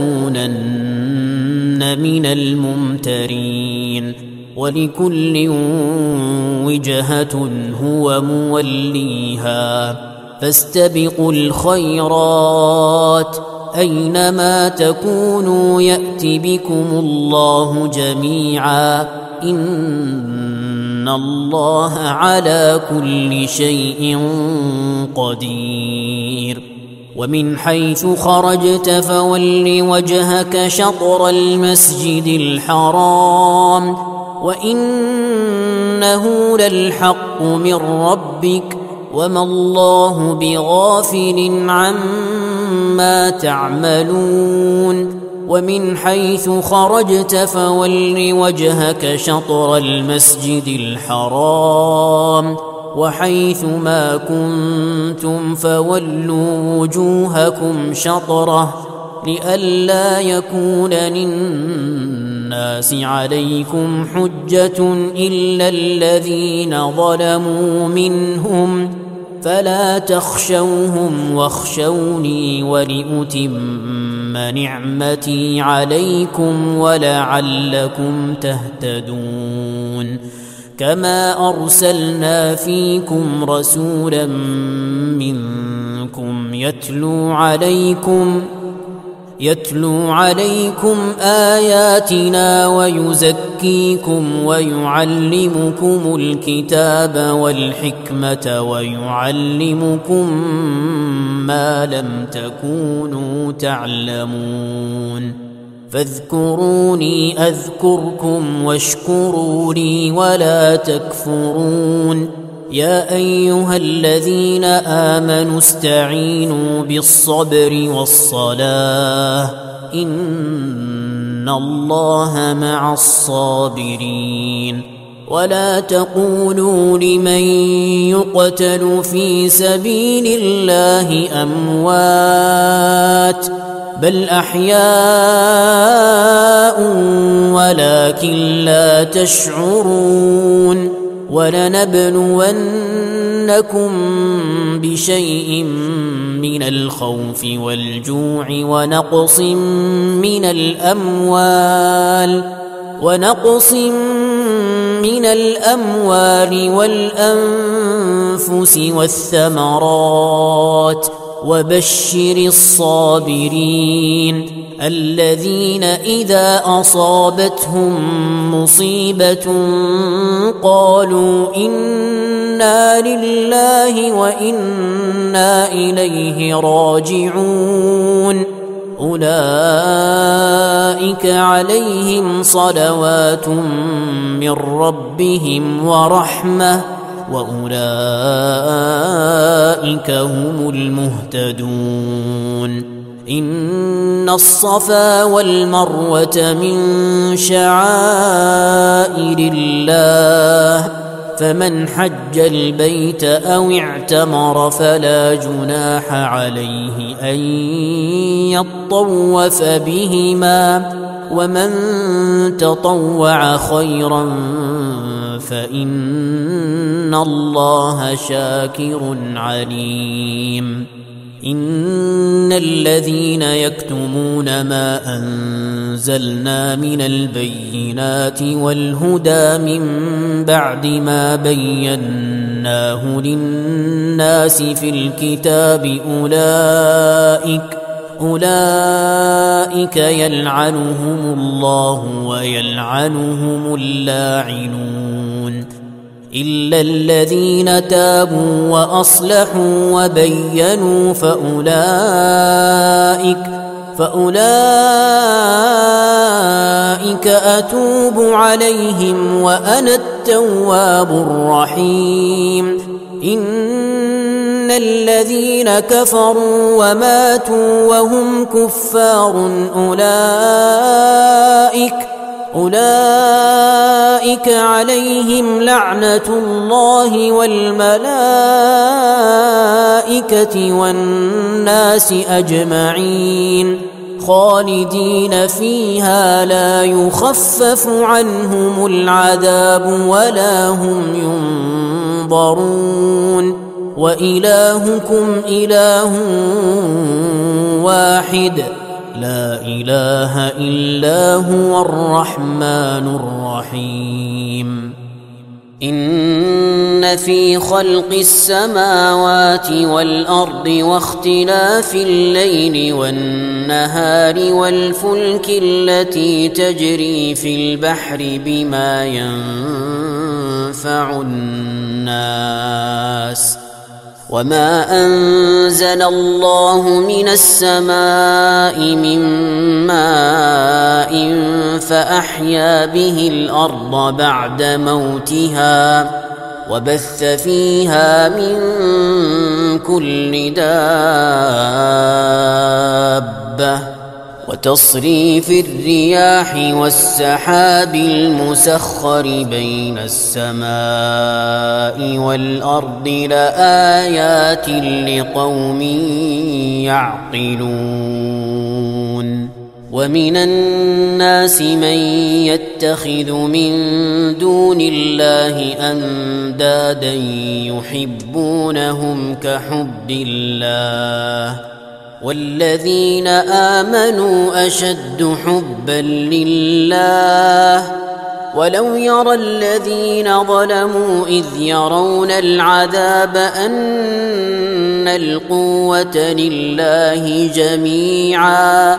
تكونن من الممترين ولكل وجهة هو موليها فاستبقوا الخيرات أينما تكونوا يأت بكم الله جميعا إن الله على كل شيء قدير ومن حيث خرجت فول وجهك شطر المسجد الحرام وإنه للحق من ربك وما الله بغافل عما تعملون ومن حيث خرجت فول وجهك شطر المسجد الحرام وحيث ما كنتم فولوا وجوهكم شطره لئلا يكون للناس عليكم حجة إلا الذين ظلموا منهم فلا تخشوهم واخشوني ولأتم نعمتي عليكم ولعلكم تهتدون كما أرسلنا فيكم رسولا منكم يتلو عليكم يتلو عليكم آياتنا ويزكيكم ويعلمكم الكتاب والحكمة ويعلمكم ما لم تكونوا تعلمون فاذكروني أذكركم واشكروا لي ولا تكفرون يا أيها الذين آمنوا استعينوا بالصبر والصلاة إن الله مع الصابرين ولا تقولوا لمن يقتل في سبيل الله أموات بل أحياء ولكن لا تشعرون ولنبلونكم بشيء من الخوف والجوع ونقص من الأموال ونقص من الأموال والأنفس والثمرات وبشر الصابرين الذين إذا أصابتهم مصيبة قالوا إنا لله وإنا إليه راجعون أولئك عليهم صلوات من ربهم ورحمة وأولئك هم المهتدون إن الصفا والمروة من شعائر الله فمن حج البيت أو اعتمر فلا جناح عليه أن يطوف بهما ومن تطوع خيرا فإن الله شاكر عليم إن الذين يكتمون ما أنزلنا من البينات والهدى من بعد ما بيناه للناس في الكتاب أولئك أولئك يلعنهم الله ويلعنهم اللاعنون إلا الذين تابوا وأصلحوا وبينوا فأولئك فأولئك أتوب عليهم وأنا التواب الرحيم إن الذين كفروا وماتوا وهم كفار أولئك أولئك عليهم لعنة الله والملائكة والناس أجمعين خالدين فيها لا يخفف عنهم العذاب ولا هم ينظرون وإلهكم إله واحد لا إله إلا هو الرحمن الرحيم إن في خلق السماوات والأرض واختلاف الليل والنهار والفلك التي تجري في البحر بما ينفع الناس وما أنزل الله من السماء من ماء فأحيا به الأرض بعد موتها وبث فيها من كل دابة وتصريف الرياح والسحاب المسخر بين السماء والأرض لآيات لقوم يعقلون ومن الناس من يتخذ من دون الله أندادا يحبونهم كحب الله والذين آمنوا أشد حبا لله ولو يرى الذين ظلموا إذ يرون العذاب أن القوة لله جميعا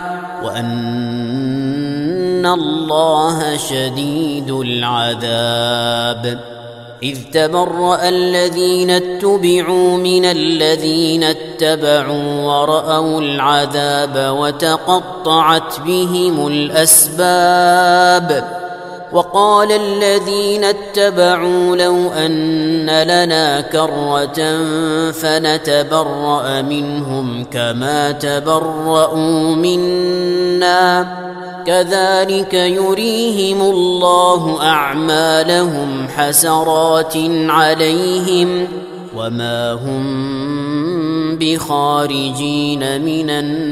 وأن الله شديد العذاب إذ تبرأ الذين اتبعوا من الذين اتبعوا ورأوا العذاب وتقطعت بهم الأسباب وقال الذين اتبعوا لو أن لنا كرة فنتبرأ منهم كما تبرأوا منا كذلك يريهم الله أعمالهم حسرات عليهم وما هم بخارجين من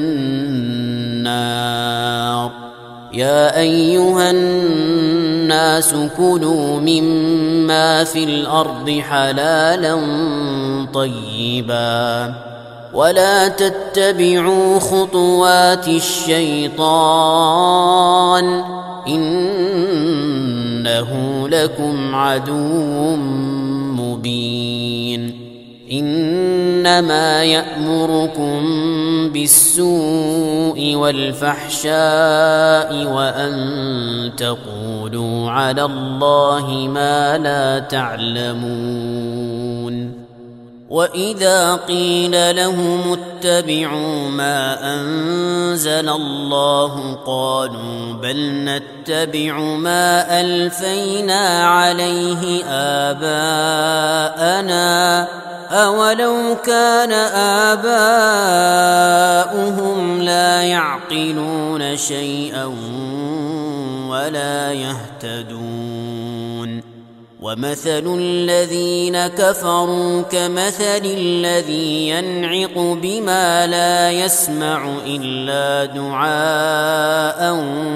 النار يا أيها الناس كلوا مما في الأرض حلالا طيبا ولا تتبعوا خطوات الشيطان إنه لكم عدو مبين إنما يأمركم بالسوء والفحشاء وأن تقولوا على الله ما لا تعلمون وإذا قيل لهم اتبعوا ما أنزل الله قالوا بل نتبع ما ألفينا عليه آباءنا أولو كان آباؤهم لا يعقلون شيئا ولا يهتدون ومثل الذين كفروا كمثل الذي ينعق بما لا يسمع إلا دعاء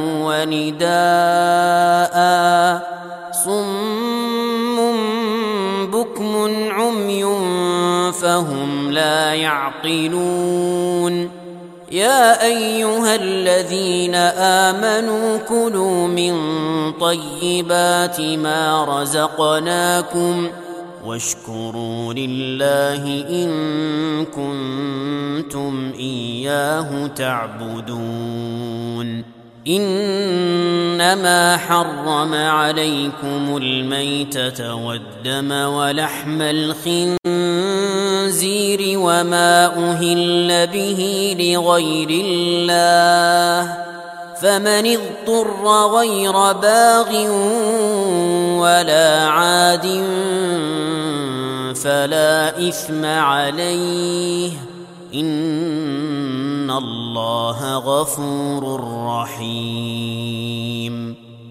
ونداء صم بكم عمي فهم لا يعقلون يا أيها الذين آمنوا كلوا من طيبات ما رزقناكم واشكروا لله إن كنتم إياه تعبدون إنما حرم عليكم الميتة والدم ولحم الخنزير وما أهل به لغير الله فمن اضطر غير باغ ولا عاد فلا إثم عليه إن الله غفور رحيم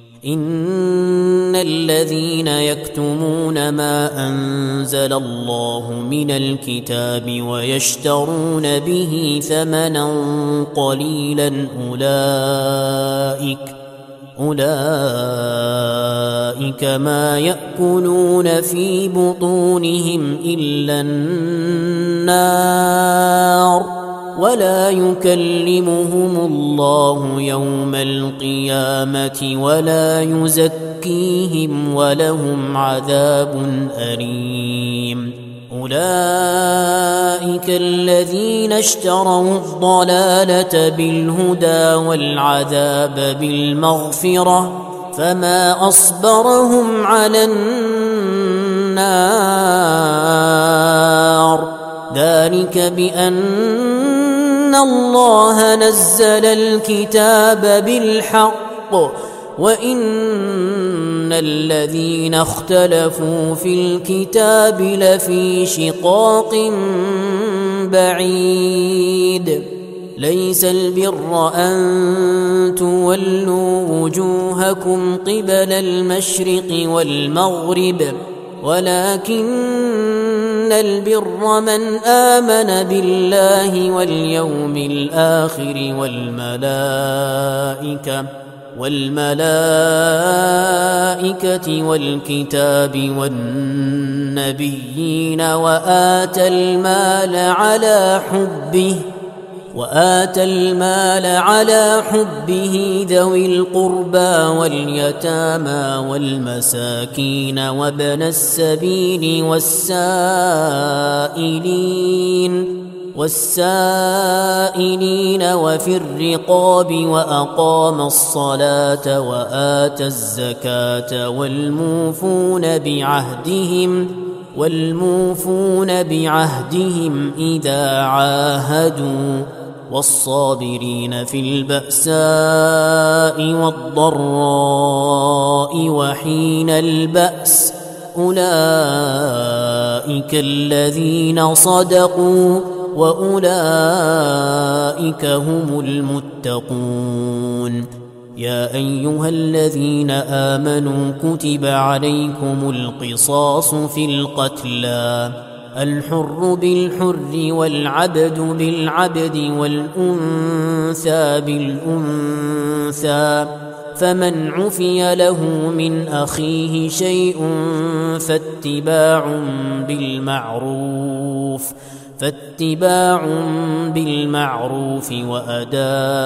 إن الذين يكتمون ما أنزل الله من الكتاب ويشترون به ثمنا قليلا أولئك أولئك ما يأكلون في بطونهم إلا النار ولا يكلمهم الله يوم القيامة ولا يزكيهم ولهم عذاب أليم أولئك الذين اشتروا الضلالة بالهدى والعذاب بالمغفرة فما أصبرهم على النار ذلك بأن الله نزل الكتاب بالحق وإن الذين اختلفوا في الكتاب لفي شقاق بعيد ليس البر أن تولوا وجوهكم قبل المشرق والمغرب ولكن البر من آمن بالله واليوم الآخر والملائكة والملائكة والكتاب والنبيين وآتى المال على حبه وآتى المال على حبه ذوي القربى واليتامى والمساكين وابن السبيل والسائلين والسائلين وفي الرقاب وأقام الصلاة وآتى الزكاة والموفون بعهدهم والموفون بعهدهم إذا عاهدوا والصابرين في البأساء والضراء وحين البأس أولئك الذين صدقوا وأولئك هم المتقون يا أيها الذين آمنوا كتب عليكم القصاص في القتلى الحر بالحر والعبد بالعبد والأنثى بالأنثى فمن عفي له من أخيه شيء فاتباع بالمعروف فاتباع بالمعروف وأداء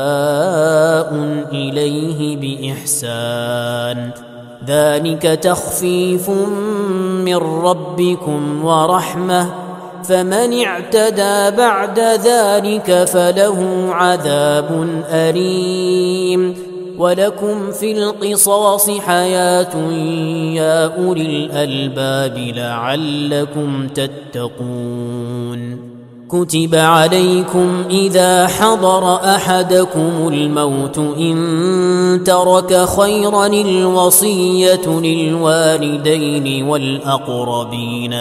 إليه بإحسان ذلك تخفيف من ربكم ورحمة فمن اعتدى بعد ذلك فله عذاب أليم ولكم في القصاص حياة يا أولي الألباب لعلكم تتقون كتب عليكم إذا حضر أحدكم الموت إن ترك خيرا الوصية للوالدين والأقربين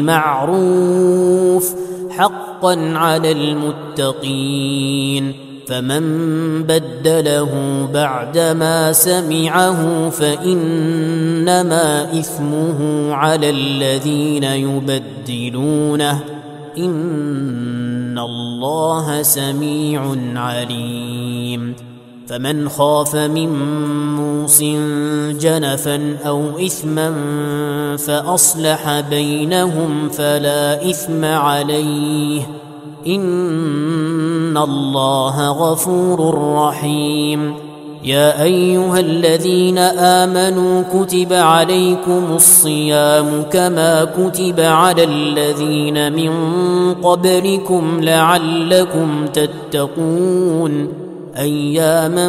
بالمعروف حقا على المتقين فمن بدله بعدما سمعه فإنما إثمه على الذين يبدلونه إن الله سميع عليم فمن خاف من موص جنفا أو إثما فأصلح بينهم فلا إثم عليه إن الله غفور رحيم يا أيها الذين آمنوا كتب عليكم الصيام كما كتب على الذين من قبلكم لعلكم تتقون أياما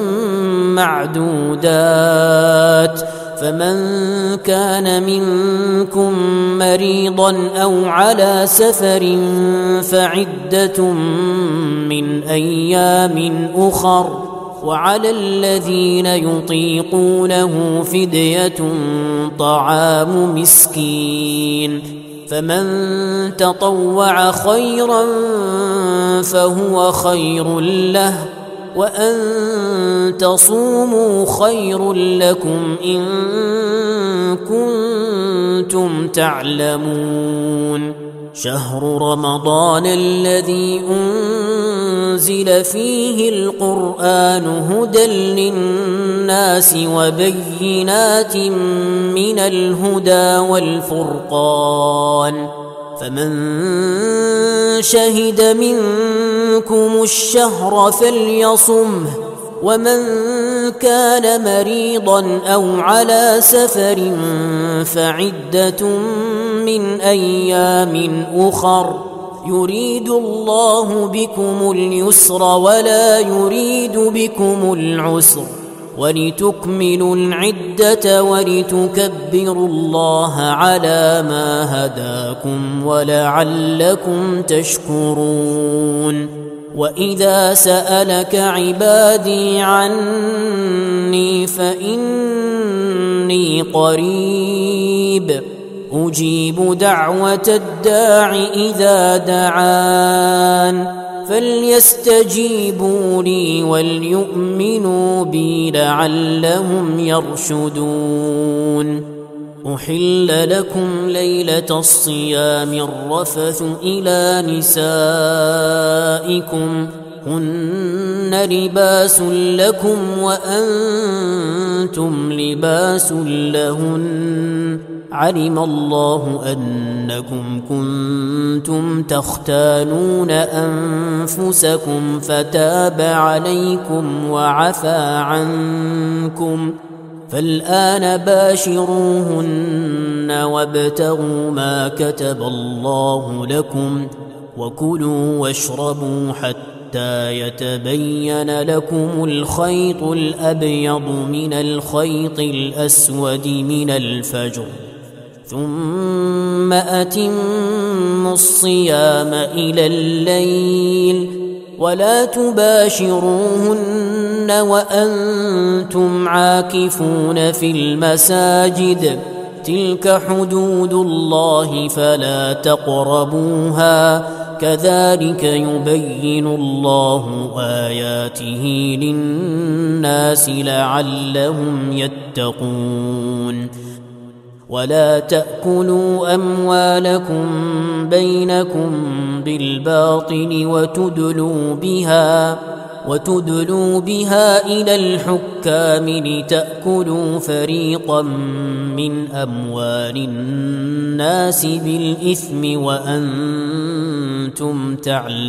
معدودات فمن كان منكم مريضا أو على سفر فعدة من أيام أخر وعلى الذين يطيقونه فدية طعام مسكين فمن تطوع خيرا فهو خير له وأن تصوموا خير لكم إن كنتم تعلمون شهر رمضان الذي أنزل فيه القرآن هدى للناس وبينات من الهدى والفرقان فمن شهد منكم الشهر فليصمه ومن كان مريضا أو على سفر فعدة من أيام أخر يريد الله بكم اليسر ولا يريد بكم العسر ولتكملوا العدة ولتكبروا الله على ما هداكم ولعلكم تشكرون وإذا سألك عبادي عني فإني قريب أجيب دعوة الداع إذا دعان فليستجيبوا لي وليؤمنوا بي لعلهم يرشدون أحل لكم ليلة الصيام الرفث إلى نسائكم هن لباس لكم وأنتم لباس لهن علم الله أنكم كنتم تختانون أنفسكم فتاب عليكم وعفى عنكم فالآن باشروهن وابتغوا ما كتب الله لكم وكلوا واشربوا حتى يتبين لكم الخيط الأبيض من الخيط الأسود من الفجر ثم أتموا الصيام إلى الليل ولا تباشروهن وأنتم عاكفون في المساجد تلك حدود الله فلا تقربوها كذلك يبين الله آياته للناس لعلهم يتقون ولا تأكلوا أموالكم بينكم بالباطل وتدلوا بها وتدلوا بها إلى الحكام لتأكلوا فريقا من أموال الناس بالإثم وأنتم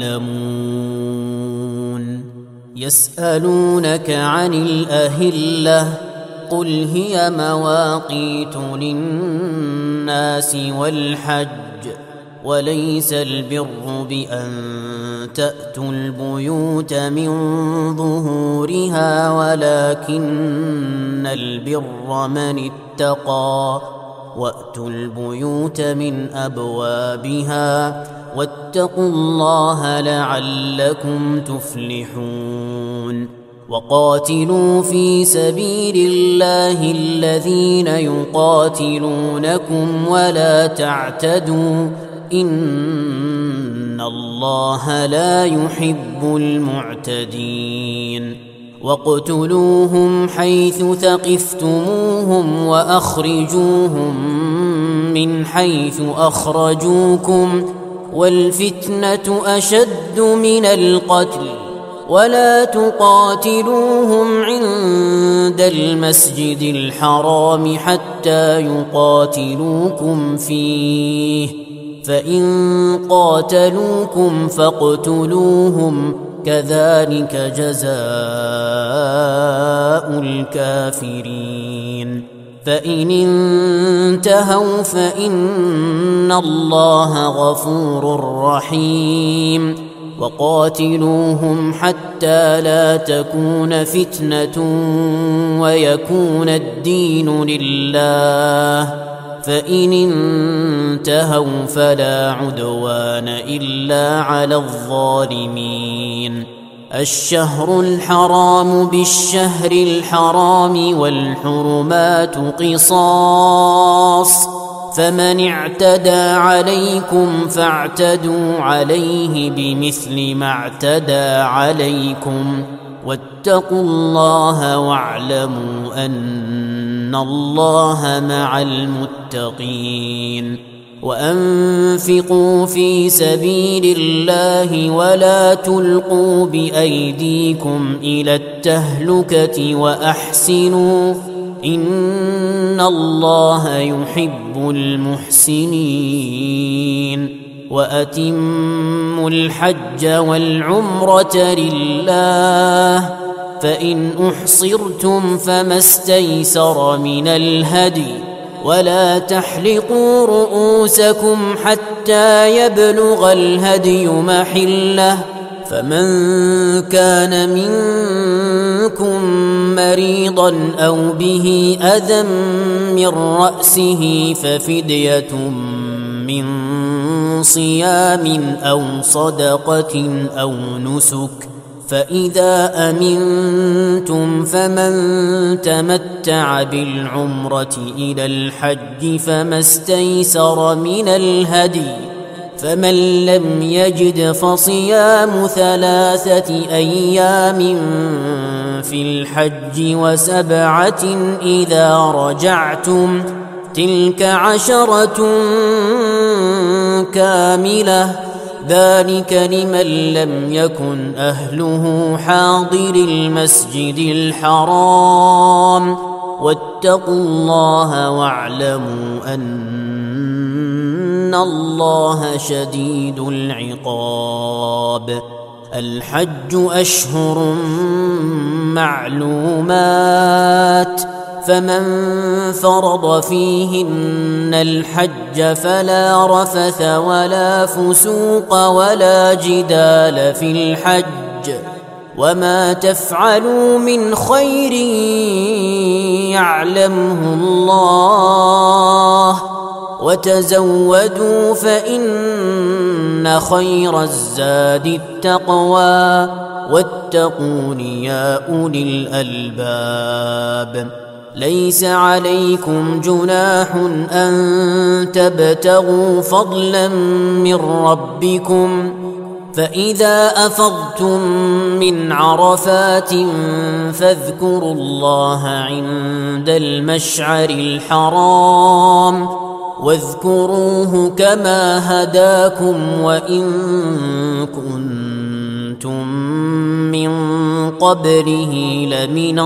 تعلمون يسألونك عن الأهلة قل هي مواقيت للناس والحج وليس البر بأن تأتوا البيوت من ظهورها ولكن البر من اتقى وأتوا البيوت من أبوابها واتقوا الله لعلكم تفلحون وقاتلوا في سبيل الله الذين يقاتلونكم ولا تعتدوا إن إن الله لا يحب المعتدين واقتلوهم حيث ثقفتموهم وأخرجوهم من حيث أخرجوكم والفتنة أشد من القتل ولا تقاتلوهم عند المسجد الحرام حتى يقاتلوكم فيه فإن قاتلوكم فاقتلوهم كذلك جزاء الكافرين فإن انتهوا فإن الله غفور رحيم وقاتلوهم حتى لا تكون فتنة ويكون الدين لله فإن انتهوا فلا عدوان إلا على الظالمين الشهر الحرام بالشهر الحرام والحرمات قصاص فمن اعتدى عليكم فاعتدوا عليه بمثل ما اعتدى عليكم واتقوا الله واعلموا أن الله مع المتقين وأنفقوا في سبيل الله ولا تلقوا بأيديكم إلى التهلكة وأحسنوا إن الله يحب المحسنين وأتموا الحج والعمرة لله فإن أحصرتم فما استيسر من الهدي ولا تحلقوا رؤوسكم حتى يبلغ الهدي محله فمن كان منكم مريضا أو به أذى من رأسه ففدية من صيام أو صدقة أو نسك فإذا أمنتم فمن تمتع بالعمرة إلى الحج فما استيسر من الهدي فمن لم يجد فصيام ثلاثة أيام في الحج وسبعة إذا رجعتم تلك عشرة كاملة ذلك لمن لم يكن أهله حاضر المسجد الحرام واتقوا الله واعلموا أن الله شديد العقاب الحج أشهر معلومات فمن فرض فيهن الحج فلا رفث ولا فسوق ولا جدال في الحج وما تفعلوا من خير يعلمه الله وتزودوا فإن خير الزاد التقوى واتقون يا أولي الألباب ليس عليكم جناح أن تبتغوا فضلا من ربكم فإذا أفضتم من عرفات فاذكروا الله عند المشعر الحرام واذكروه كما هداكم وإن كنتم من قبله لمن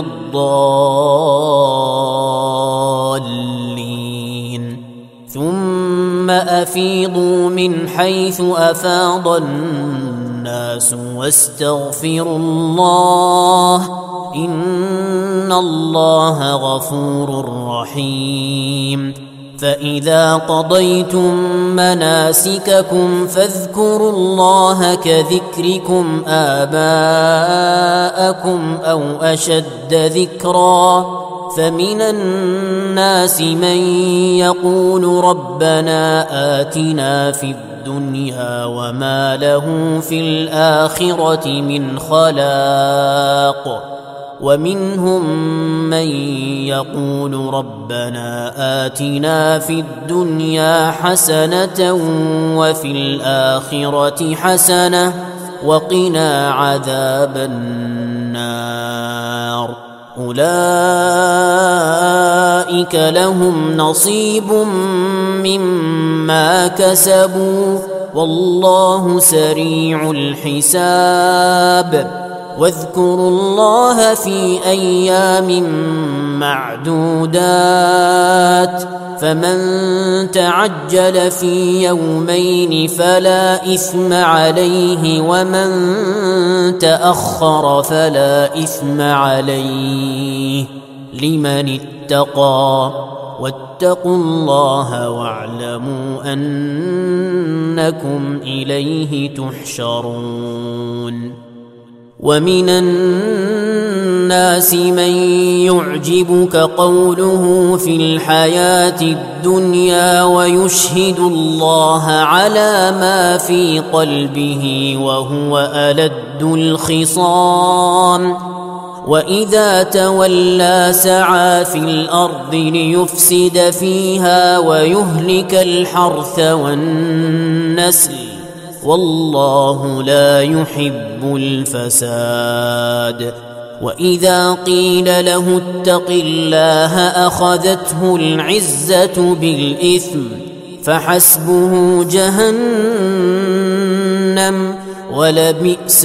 الضالين ثم أفيضوا من حيث أفاض الناس واستغفروا الله إن الله غفور رحيم فإذا قضيتم مناسككم فاذكروا الله كذكركم آباءكم أو أشد ذكرا فمن الناس من يقول ربنا آتنا في الدنيا وما له في الآخرة من خلاق ومنهم من يقول ربنا آتنا في الدنيا حسنة وفي الآخرة حسنة وقنا عذاب النار أولئك لهم نصيب مما كسبوا والله سريع الحساب واذكروا الله في أيام معدودات فمن تعجل في يومين فلا إثم عليه ومن تأخر فلا إثم عليه لمن اتقى واتقوا الله واعلموا أنكم إليه تحشرون ومن الناس من يعجبك قوله في الحياة الدنيا ويشهد الله على ما في قلبه وهو ألد الخصام وإذا تولى سعى في الأرض ليفسد فيها ويهلك الحرث والنسل والله لا يحب الفساد وإذا قيل له اتق الله أخذته العزة بالإثم فحسبه جهنم ولبئس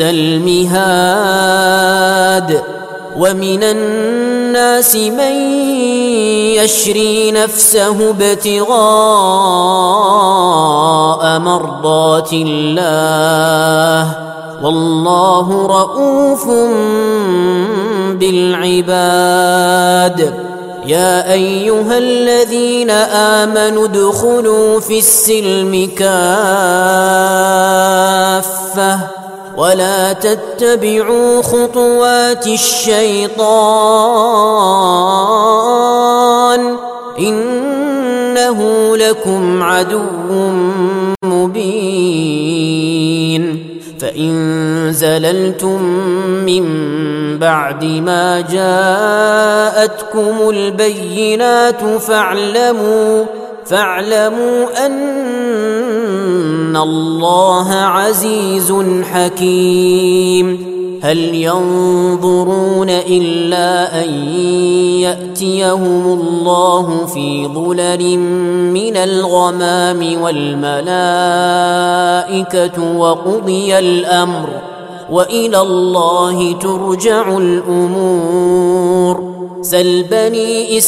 المهاد ومن الناس من يشري نفسه ابتغاء مرضات الله والله رؤوف بالعباد يا أيها الذين آمنوا ادخلوا في السلم كافة ولا تتبعوا خطوات الشيطان إنه لكم عدو مبين فإن زللتم من بعد ما جاءتكم البينات فاعلموا فاعلموا أن الله عزيز حكيم هل ينظرون إلا أن يأتيهم الله في ظلل من الغمام والملائكة وقضي الأمر وإلى الله ترجع الأمور سل بني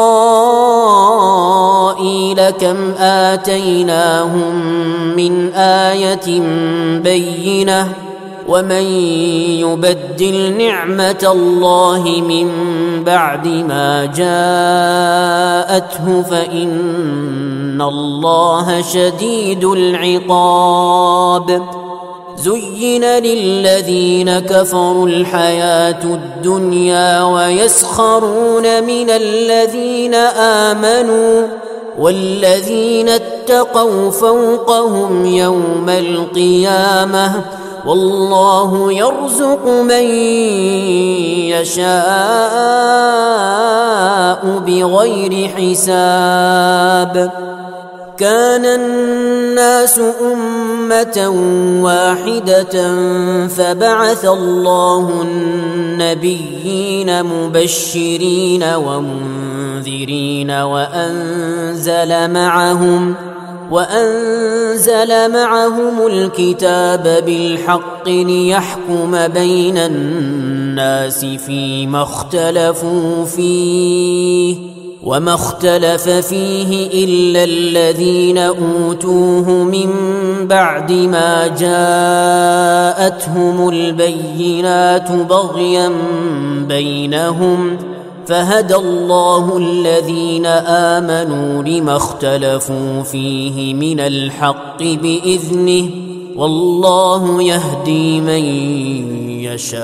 إسرائيل كم آتيناهم من آية بينة ومن يبدل نعمة الله من بعد ما جاءته فإن الله شديد العقاب زين للذين كفروا الحياة الدنيا ويسخرون من الذين آمنوا والذين اتقوا فوقهم يوم القيامة والله يرزق من يشاء بغير حساب كان الناس أمة واحدة فبعث الله النبيين مبشرين ومنذرين وأنزل معهم وأنزل معهم الكتاب بالحق ليحكم بين الناس فيما اختلفوا فيه وما اختلف فيه إلا الذين أوتوه من بعد ما جاءتهم البينات بغيا بينهم فهدى الله الذين آمنوا لما اختلفوا فيه من الحق بإذنه والله يهدي من يشاء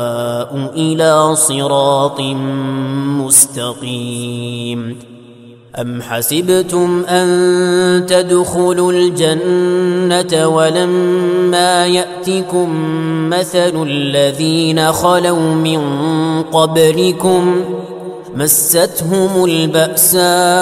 إلى صراط مستقيم أم حسبتم أن تدخلوا الجنة ولما يأتكم مثل الذين خلوا من قبلكم مستهم البأساء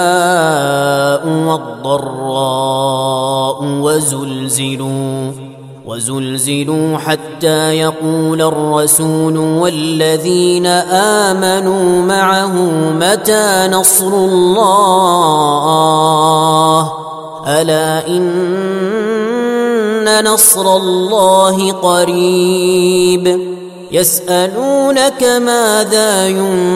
والضراء وزلزلوا وزلزلوا حتى يقول الرسول والذين آمنوا معه متى نصر الله ألا إن نصر الله قريب يسألونك ماذا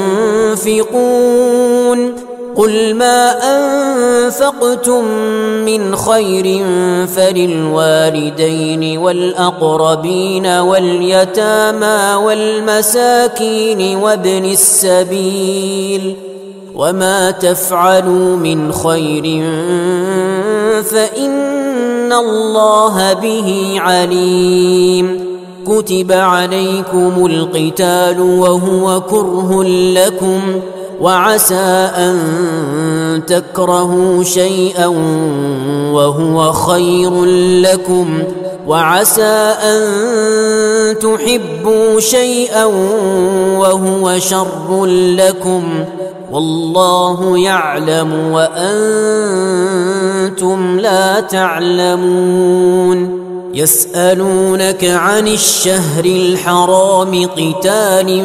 ينفقون قل ما أنفقتم من خير فللوالدين والأقربين واليتامى والمساكين وابن السبيل وما تفعلوا من خير فإن الله به عليم كتب عليكم القتال وهو كره لكم وعسى أن تكرهوا شيئا وهو خير لكم وعسى أن تحبوا شيئا وهو شر لكم والله يعلم وأنتم لا تعلمون يسألونك عن الشهر الحرام قتال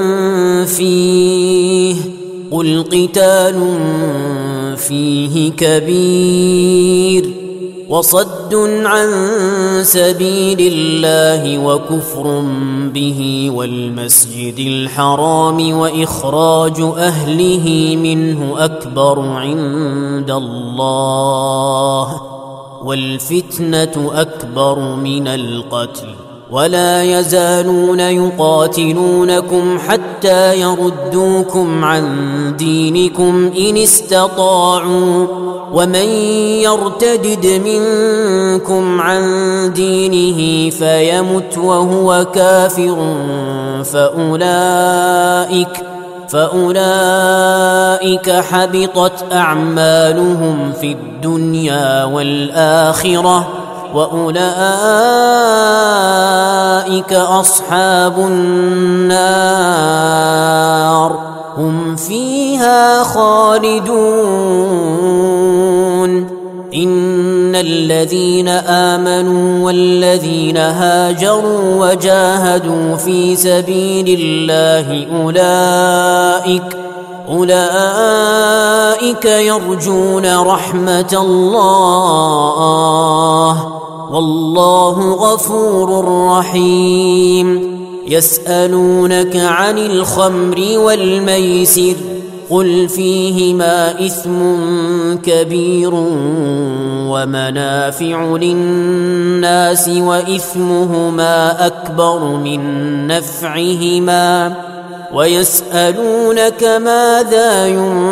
فيه قل قتال فيه كبير وصد عن سبيل الله وكفر به والمسجد الحرام وإخراج أهله منه أكبر عند الله والفتنة أكبر من القتل ولا يزالون يقاتلونكم حتى يردوكم عن دينكم إن استطاعوا ومن يرتدد منكم عن دينه فيمت وهو كافر فأولئك فأولئك حبطت أعمالهم في الدنيا والآخرة وأولئك أصحاب النار هم فيها خالدون إن الذين آمنوا والذين هاجروا وجاهدوا في سبيل الله أولئك أولئك يرجون رحمة الله والله غفور رحيم يسألونك عن الخمر والميسر قل فيهما إثم كبير ومنافع للناس وإثمهما أكبر من نفعهما ويسألونك ماذا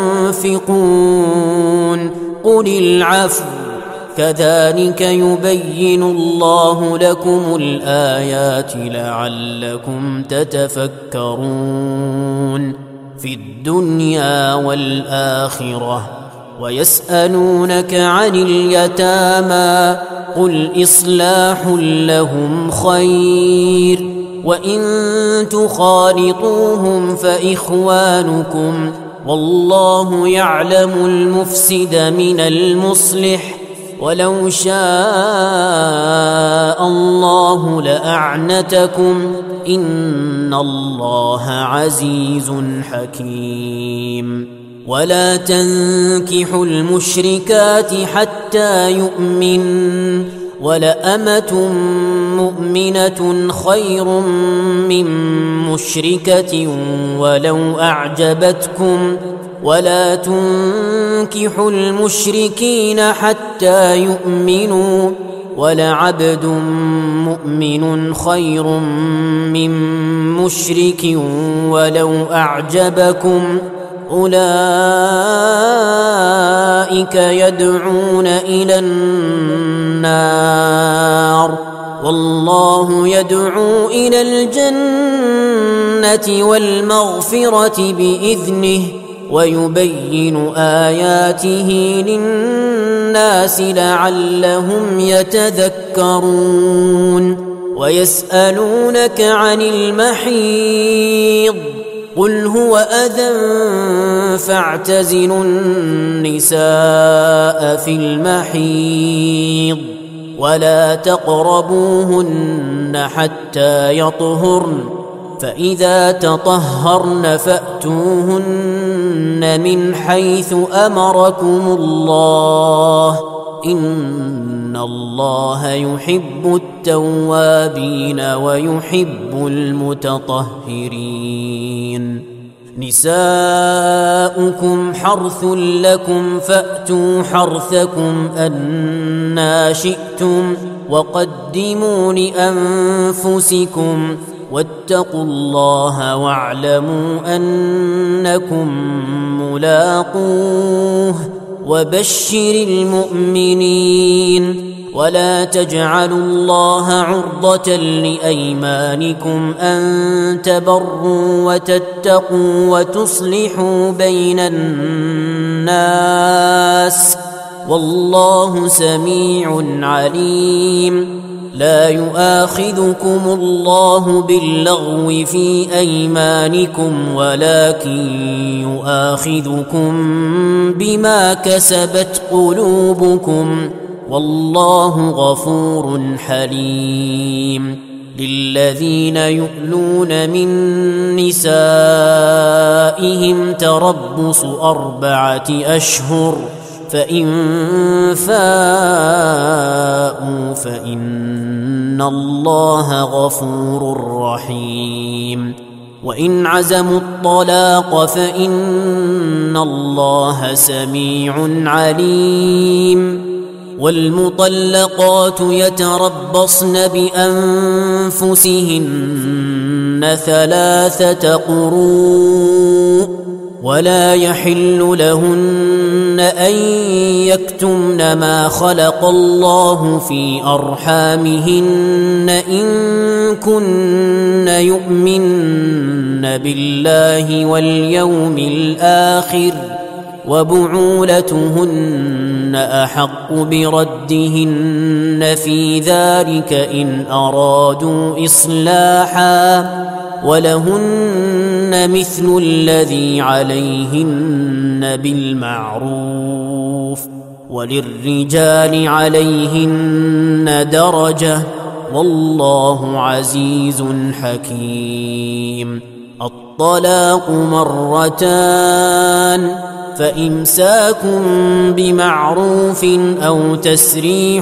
ينفقون قل العفو كذلك يبين الله لكم الآيات لعلكم تتفكرون في الدنيا والآخرة ويسألونك عن اليتامى قل إصلاح لهم خير وإن تخالطوهم فإخوانكم والله يعلم المفسد من المصلح ولو شاء الله لأعنتكم إن الله عزيز حكيم ولا تنكحوا المشركات حتى يؤمن ولأمة مؤمنة خير من مشركة ولو أعجبتكم ولا تنكحوا المشركين حتى يؤمنوا ولعبد مؤمن خير من مشرك ولو أعجبكم أولئك يدعون إلى النار والله يدعو إلى الجنة والمغفرة بإذنه ويبين آياته للناس لعلهم يتذكرون ويسألونك عن المحيض قل هو أذى فاعتزلوا النساء في المحيض ولا تقربوهن حتى يطهرن فإذا تطهرن فأتوهن من حيث أمركم الله إن الله يحب التوابين ويحب المتطهرين نساؤكم حرث لكم فأتوا حرثكم أنى شئتم وقدموا لأنفسكم واتقوا الله واعلموا أنكم ملاقوه وبشر المؤمنين ولا تجعلوا الله عرضة لأيمانكم أن تبروا وتتقوا وتصلحوا بين الناس والله سميع عليم لا يؤاخذكم الله باللغو في أيمانكم ولكن يؤاخذكم بما كسبت قلوبكم والله غفور حليم للذين يؤلون من نسائهم تربص أربعة أشهر فإن فاءوا فإن الله غفور رحيم وإن عزموا الطلاق فإن الله سميع عليم والمطلقات يتربصن بأنفسهن ثلاثة قروء ولا يحل لهن أن يكتمن ما خلق الله في أرحامهن إن كن يؤمن بالله واليوم الآخر وبعولتهن أحق بردهن في ذلك إن أرادوا إصلاحا ولهن مثل الذي عليهن بالمعروف وللرجال عليهن درجة والله عزيز حكيم الطلاق مرتان فإمساك بمعروف أو تسريح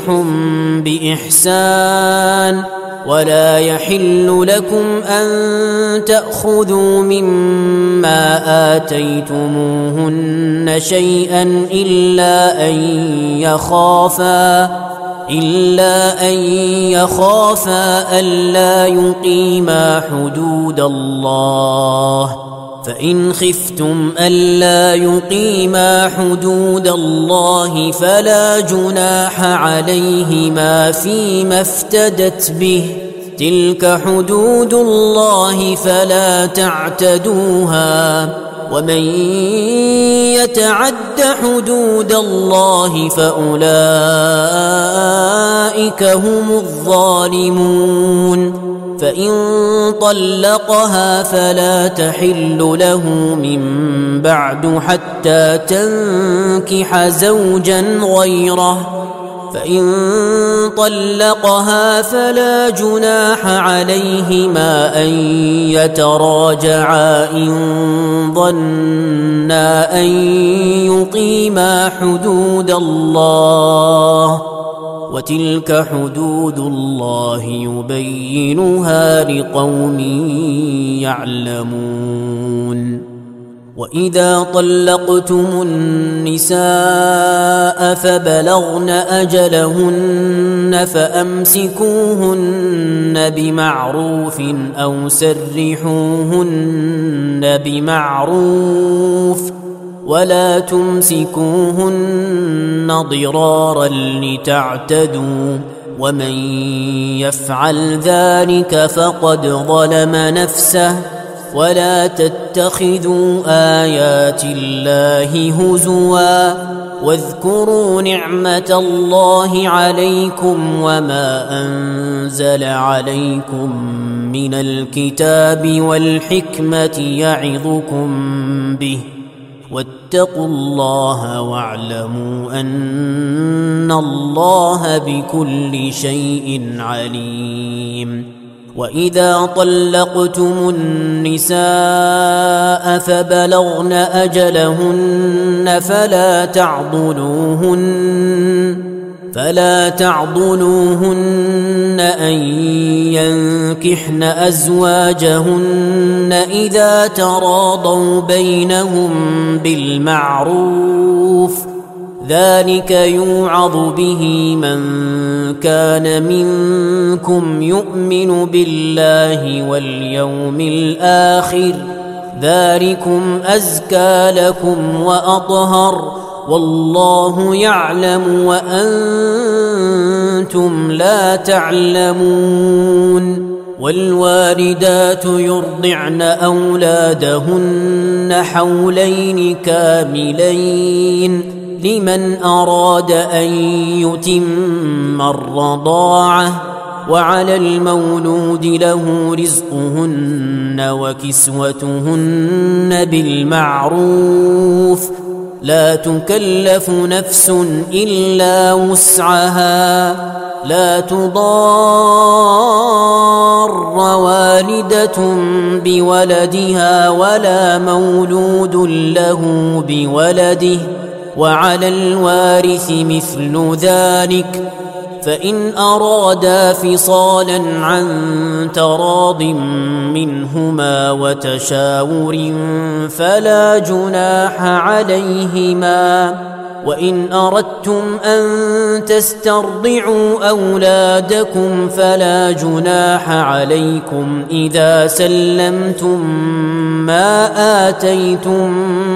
بإحسان ولا يحل لكم أن تأخذوا مما آتيتموهن شيئا إلا أن يخافا إلا أن يخافا ألا يقيما حدود الله فإن خفتم ألا يقيما حدود الله فلا جناح عليهما فيما افتدت به تلك حدود الله فلا تعتدوها ومن يتعد حدود الله فأولئك هم الظالمون فإن طلقها فلا تحل له من بعد حتى تنكح زوجا غيره فإن طلقها فلا جناح عليهما أن يتراجعا إن ظنا أن يقيما حدود الله وتلك حدود الله يبينها لقوم يعلمون وإذا طلقتم النساء فبلغن أجلهن فأمسكوهن بمعروف أو سرحوهن بمعروف ولا تمسكوهن ضرارا لتعتدوا ومن يفعل ذلك فقد ظلم نفسه ولا تتخذوا آيات الله هزوا واذكروا نعمة الله عليكم وما أنزل عليكم من الكتاب والحكمة يعظكم به واتقوا الله واعلموا أن الله بكل شيء عليم. وإذا طلقتم النساء فبلغن أجلهن فلا تعضلوهن فلا تعضلوهن أن ينكحن أزواجهن إذا تراضوا بينهم بالمعروف ذلك يوعظ به من كان منكم يؤمن بالله واليوم الآخر ذلكم أزكى لكم وأطهر والله يعلم وأنتم لا تعلمون. والوالدات يرضعن أولادهن حولين كاملين لمن أراد أن يتم الرضاعة وعلى المولود له رزقهن وكسوتهن بالمعروف لا تكلف نفس إلا وسعها لا تضار والدة بولدها ولا مولود له بولده وعلى الوارث مثل ذلك فإن أرادا فصالا عن تراض منهما وتشاور فلا جناح عليهما. وإن أردتم أن تسترضعوا أولادكم فلا جناح عليكم إذا سلمتم ما آتيتم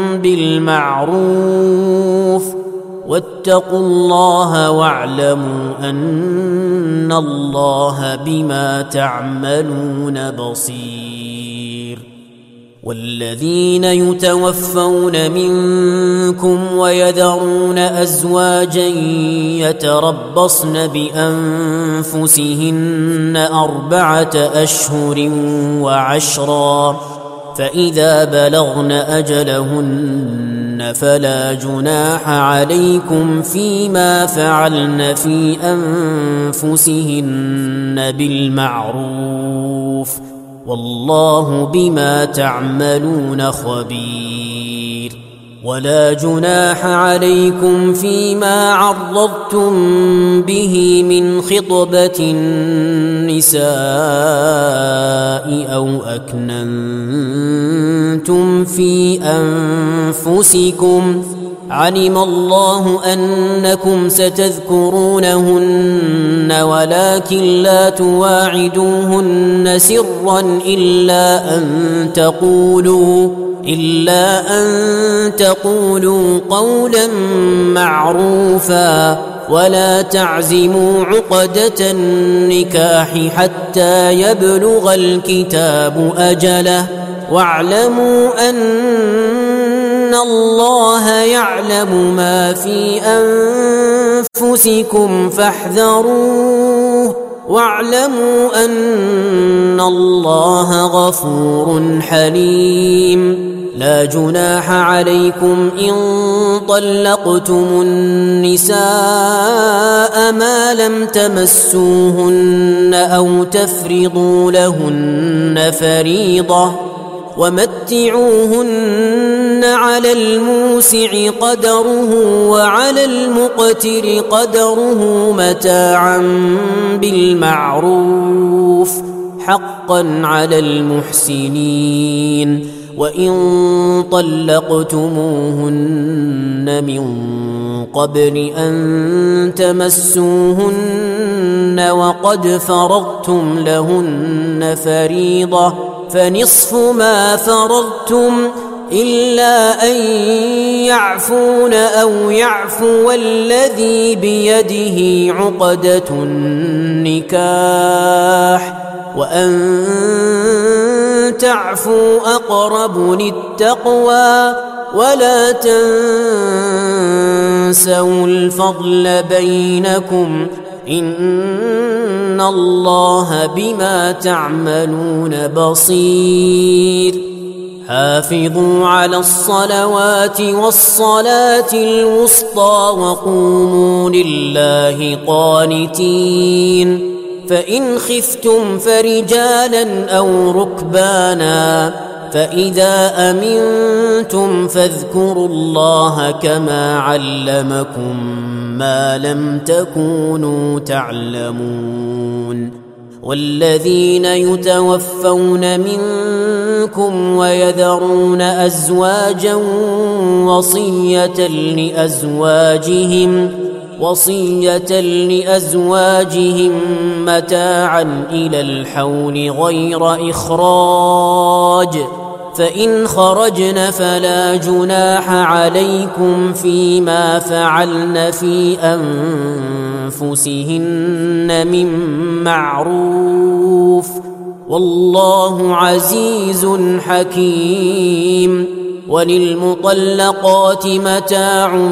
بالمعروف واتقوا الله واعلموا أن الله بما تعملون بصير. والذين يتوفون منكم ويذرون أزواجا يتربصن بأنفسهن أربعة أشهر وعشرا فإذا بلغن أجلهن فلا جناح عليكم فيما فعلن في أنفسهن بالمعروف والله بما تعملون خبير. ولا جناح عليكم فيما عرضتم به من خطبة النساء أو أكننتم في أنفسكم علم الله أنكم ستذكرونهن ولكن لا تواعدوهن سرا إلا أن تقولوا إلا أن تقولوا قولا معروفا ولا تعزموا عقدة النكاح حتى يبلغ الكتاب أجله واعلموا أن الله يعلم ما في أنفسكم فاحذروه واعلموا أن الله غفور حليم. لا جناح عليكم إن طلقتم النساء ما لم تمسوهن أو تفرضوا لهن فريضة ومتعوهن على الموسع قدره وعلى المقتر قدره متاعا بالمعروف حقا على المحسنين. وإن طلقتموهن من قبل أن تمسوهن وقد فرضتم لهن فريضة فنصف ما فرضتم إلا أن يعفون أو يعفو الذي بيده عقدة النكاح وأن تعفوا أقرب للتقوى ولا تنسوا الفضل بينكم إن الله بما تعملون بصير حافظوا على الصلوات والصلاة الوسطى وقوموا لله قانتين فإن خفتم فرجالا أو ركبانا فإذا أمنتم فاذكروا الله كما علمكم ما لم تكونوا تعلمون والذين يتوفون منكم ويذرون أزواجا وصية لأزواجهم وصية لأزواجهم متاعا إلى الحول غير إخراج فإن خرجن فلا جناح عليكم فيما فعلن في أنفسهن من معروف والله عزيز حكيم وللمطلقات متاع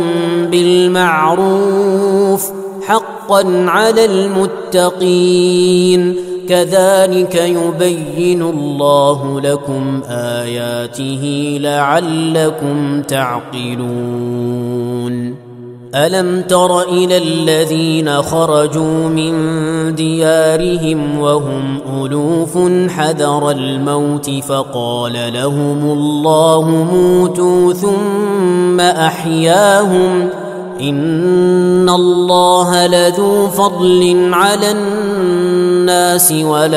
بالمعروف حقا على المتقين كذلك يبين الله لكم آياته لعلكم تعقلون ألم تر إلى الذين خرجوا من ديارهم وهم ألوف حذر الموت فقال لهم الله موتوا ثم أحياهم إن الله لذو فضل على الناس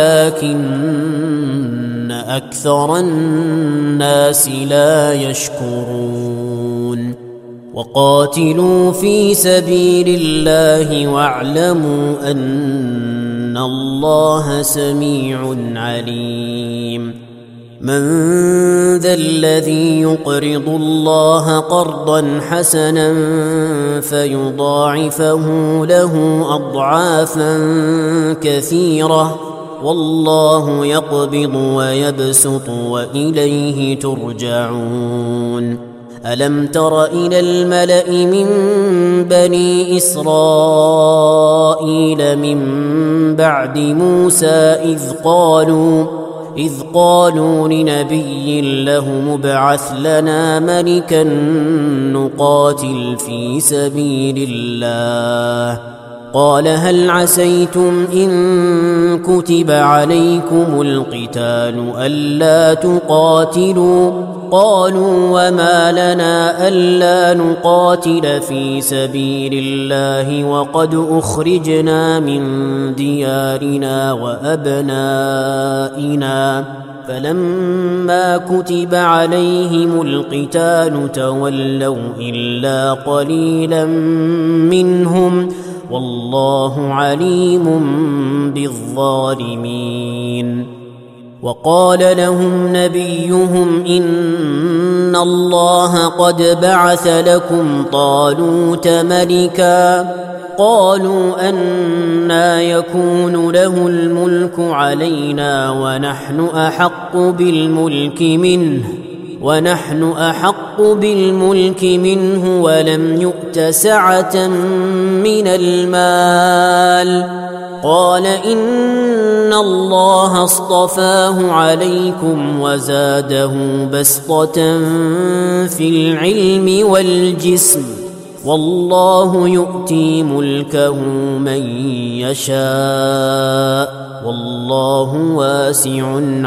ولكن أكثر الناس لا يشكرون وقاتلوا في سبيل الله واعلموا أن الله سميع عليم من ذا الذي يقرض الله قرضا حسنا فيضاعفه له أضعافا كثيرة والله يقبض ويبسط وإليه ترجعون ألم تر إلى الملأ من بني إسرائيل من بعد موسى إذ قالوا إذ قالوا لنبي له مبعث لنا ملكا نقاتل في سبيل الله قال هل عسيتم إن كتب عليكم القتال ألا تقاتلوا قالوا وما لنا ألا نقاتل في سبيل الله وقد أخرجنا من ديارنا وأبنائنا فلما كتب عليهم القتال تولوا إلا قليلا منهم والله عليم بالظالمين وقال لهم نبيهم إن الله قد بعث لكم طالوت ملكا قالوا أنى يكون له الملك علينا ونحن أحق بالملك منه ونحن أحق بالملك منه ولم يؤت سعة من المال قال إن الله اصطفاه عليكم وزاده بسطة في العلم والجسم والله يؤتي ملكه من يشاء والله واسع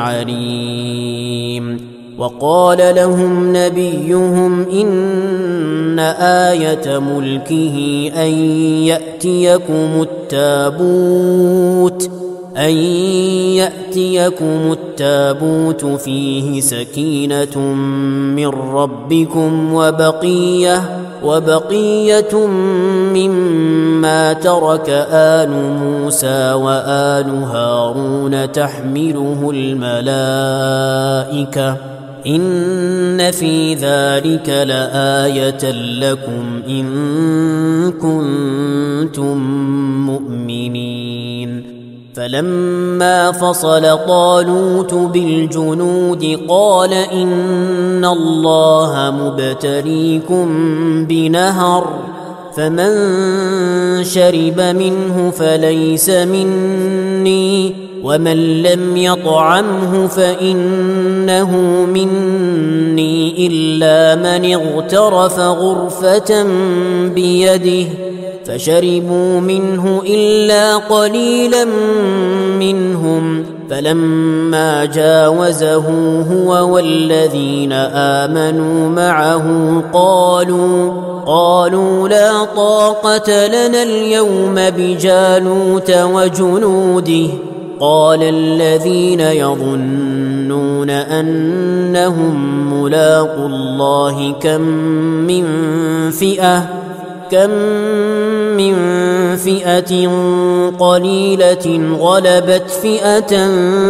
عليم وقال لهم نبيهم إن آية ملكه أن يأتيكم التابوت أن يأتيكم التابوت فيه سكينة من ربكم وبقية وبقية مما ترك آل موسى وآل هارون تحمله الملائكة إن في ذلك لآية لكم إن كنتم مؤمنين فلما فصل طالوت بالجنود قال إن الله مبتليكم بنهر فمن شرب منه فليس مني ومن لم يطعمه فإنه مني إلا من اغترف غرفة بيده فشربوا منه إلا قليلا منهم فلما جاوزه هو والذين آمنوا معه قالوا قالوا لا طاقة لنا اليوم بجالوت وجنوده قال الذين يظنون أنهم ملاقو الله كم من فئة كم من فئة قليلة غلبت فئة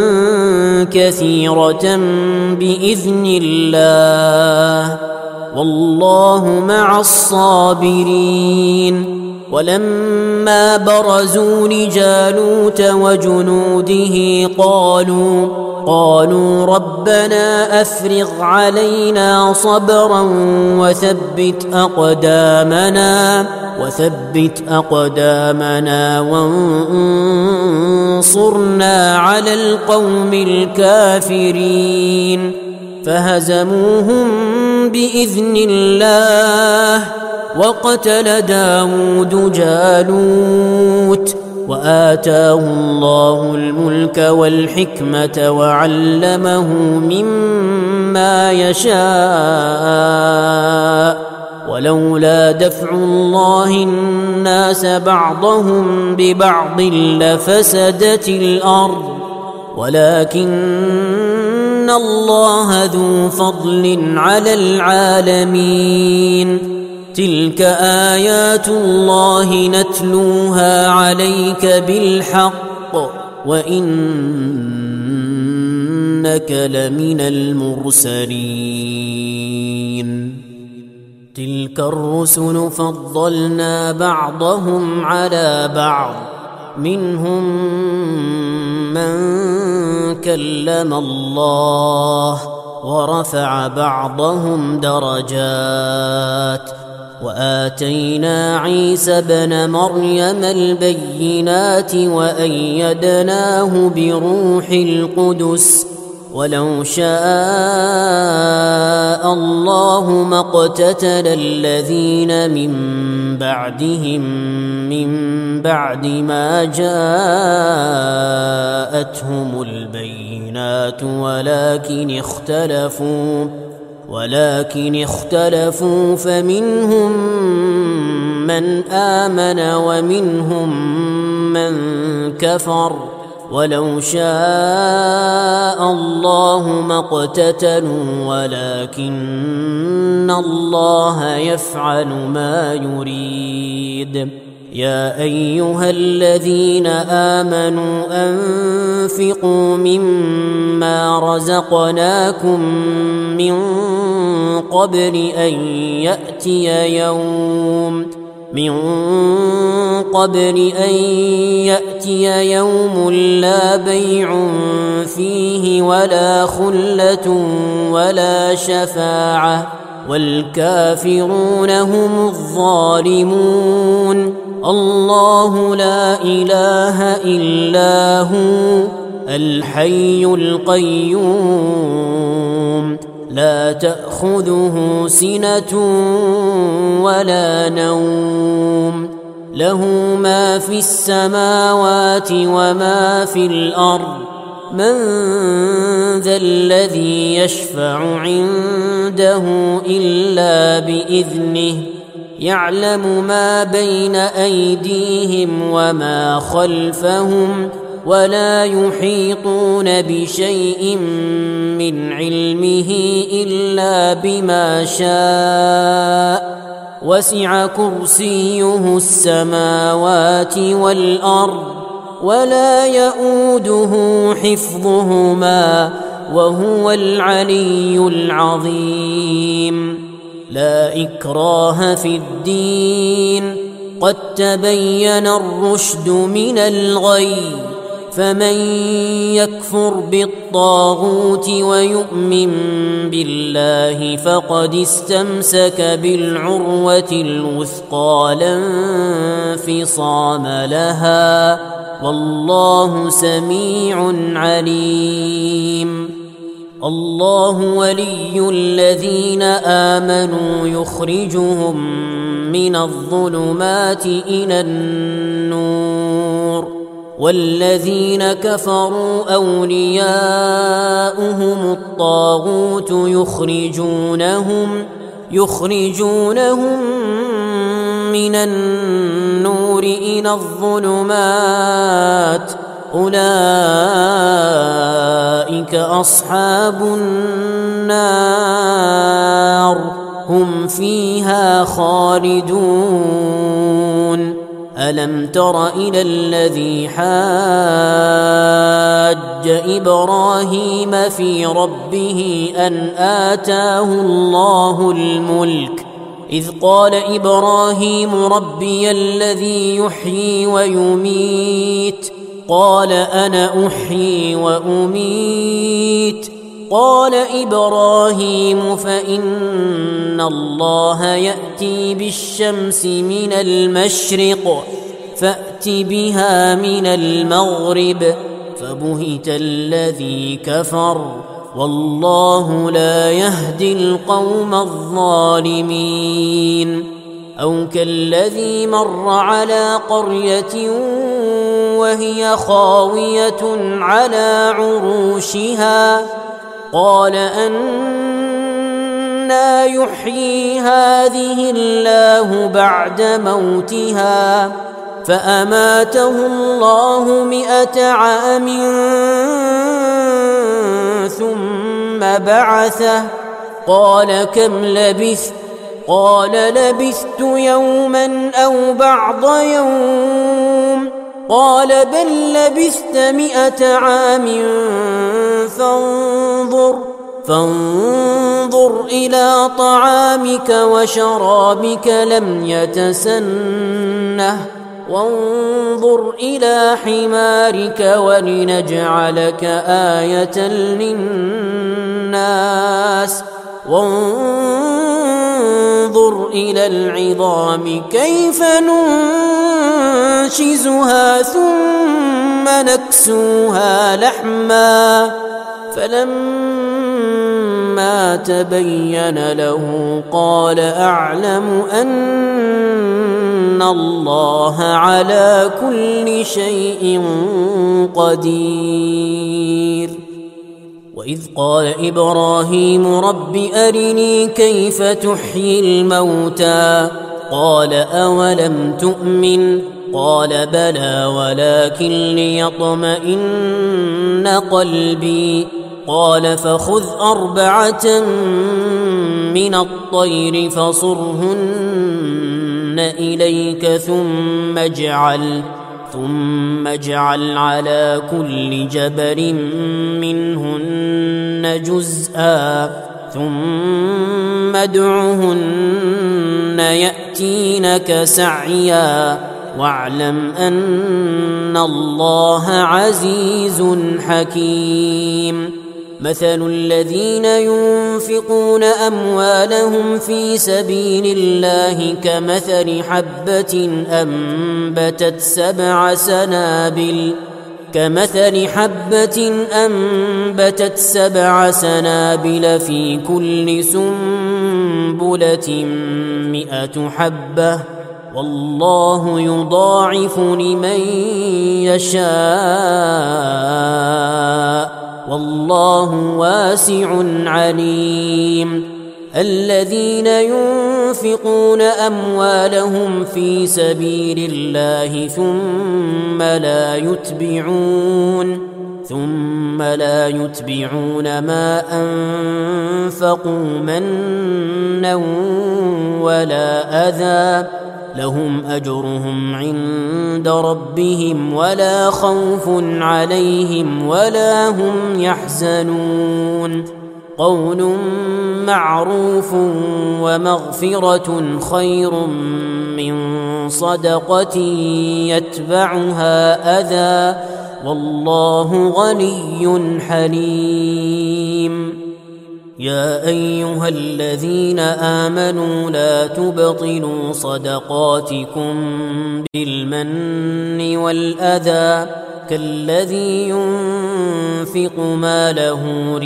كثيرة بإذن الله والله مع الصابرين ولما برزوا لجالوت وجنوده قالوا قالوا ربنا أفرغ علينا صبرا وثبت أقدامنا وثبت أقدامنا وانصرنا على القوم الكافرين فهزموهم بإذن الله وقتل داود جالوت وآتاه الله الملك والحكمة وعلمه مما يشاء ولولا دفع الله الناس بعضهم ببعض لفسدت الأرض ولكن الله ذو فضل على العالمين تلك آيات الله نتلوها عليك بالحق وإنك لمن المرسلين تلك الرسل فضلنا بعضهم على بعض منهم من كلم الله ورفع بعضهم درجات وآتينا عيسى ابن مريم البينات وأيدناه بروح القدس ولو شاء الله ما اقتتل الذين من بعدهم من بعد ما جاءتهم البينات ولكن اختلفوا ولكن اختلفوا فمنهم من آمن ومنهم من كفر ولو شاء الله ما اقتتلوا ولكن الله يفعل ما يريد يا أيها الذين آمنوا أنفقوا مما رزقناكم من قبل أن يأتي يوم من قبل أن يأتي يوم لا بيع فيه ولا خلة ولا شفاعة والكافرون هم الظالمون الله لا إله إلا هو الحي القيوم لا تأخذه سنة ولا نوم له ما في السماوات وما في الأرض من ذا الذي يشفع عنده إلا بإذنه يعلم ما بين أيديهم وما خلفهم ولا يحيطون بشيء من علمه إلا بما شاء وسع كرسيه السماوات والأرض ولا يؤوده حفظهما وهو العلي العظيم لا إكراه في الدين قد تبين الرشد من الغي فمن يكفر بالطاغوت ويؤمن بالله فقد استمسك بالعروة الوثقى لا انفصام لها والله سميع عليم. الله ولي الذين آمنوا يخرجهم من الظلمات إلى النور والذين كفروا أولياؤهم الطاغوت يخرجونهم يخرجونهم من النور إلى الظلمات أولئك أصحاب النار هم فيها خالدون. ألم تر إلى الذي حاج إبراهيم في ربه أن آتاه الله الملك إذ قال إبراهيم ربي الذي يحيي ويميت قال أنا أحيي وأميت قال إبراهيم فإن الله يأتي بالشمس من المشرق فأت بها من المغرب فبهت الذي كفر والله لا يهدي القوم الظالمين. أو كالذي مر على قرية وهي خاوية على عروشها قال أنى يحيي هذه الله بعد موتها فأماته الله مئة عام ثم بعثه قال كم لبثت قال لبثت يوما أو بعض يوم قال بل لبثت مئة عام فانظر فانظر إلى طعامك وشرابك لم يتسنه وانظر إلى حمارك ولنجعلك آية للناس وانظر إلى العظام كيف ننشزها ثم نكسوها لحما فلما تبين له قال أعلم أن الله على كل شيء قدير. وإذ قال إبراهيم رب أرني كيف تحيي الموتى قال أولم تؤمن قال بلى ولكن ليطمئن قلبي قال فخذ أربعة من الطير فصرهن إليك ثم اجعل ثم اجعل على كل جبل منهن جزءا ثم ادعهن يأتينك سعيا واعلم أن الله عزيز حكيم. مثل الذين ينفقون أموالهم في سبيل الله كمثل حبة أنبتت سبع سنابل كمثل حبة أنبتت سبع سنابل في كل سنبلة مئة حبة والله يضاعف لمن يشاء والله واسع عليم. الذين ينفقون أموالهم في سبيل الله ثم لا يتبعون ثم لا يتبعون ما أنفقوا منا ولا أذى لهم أجرهم عند ربهم ولا خوف عليهم ولا هم يحزنون. قول معروف ومغفرة خير من صدقة يتبعها أذى والله غني حليم. يا أيها الذين آمنوا لا تبطلوا صدقاتكم بالمن والأذى كالذي ينفق ماله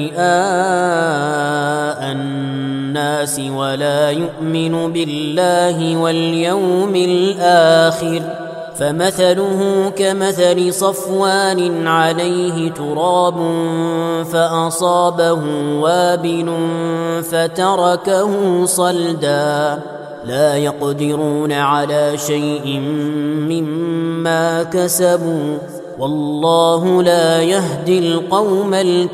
رئاء الناس ولا يؤمن بالله واليوم الآخر فمثله كمثل صفوان عليه تراب فأصابه وابل فتركه صلدا لا يقدرون على شيء مما كسبوا والله لا يهدي القوم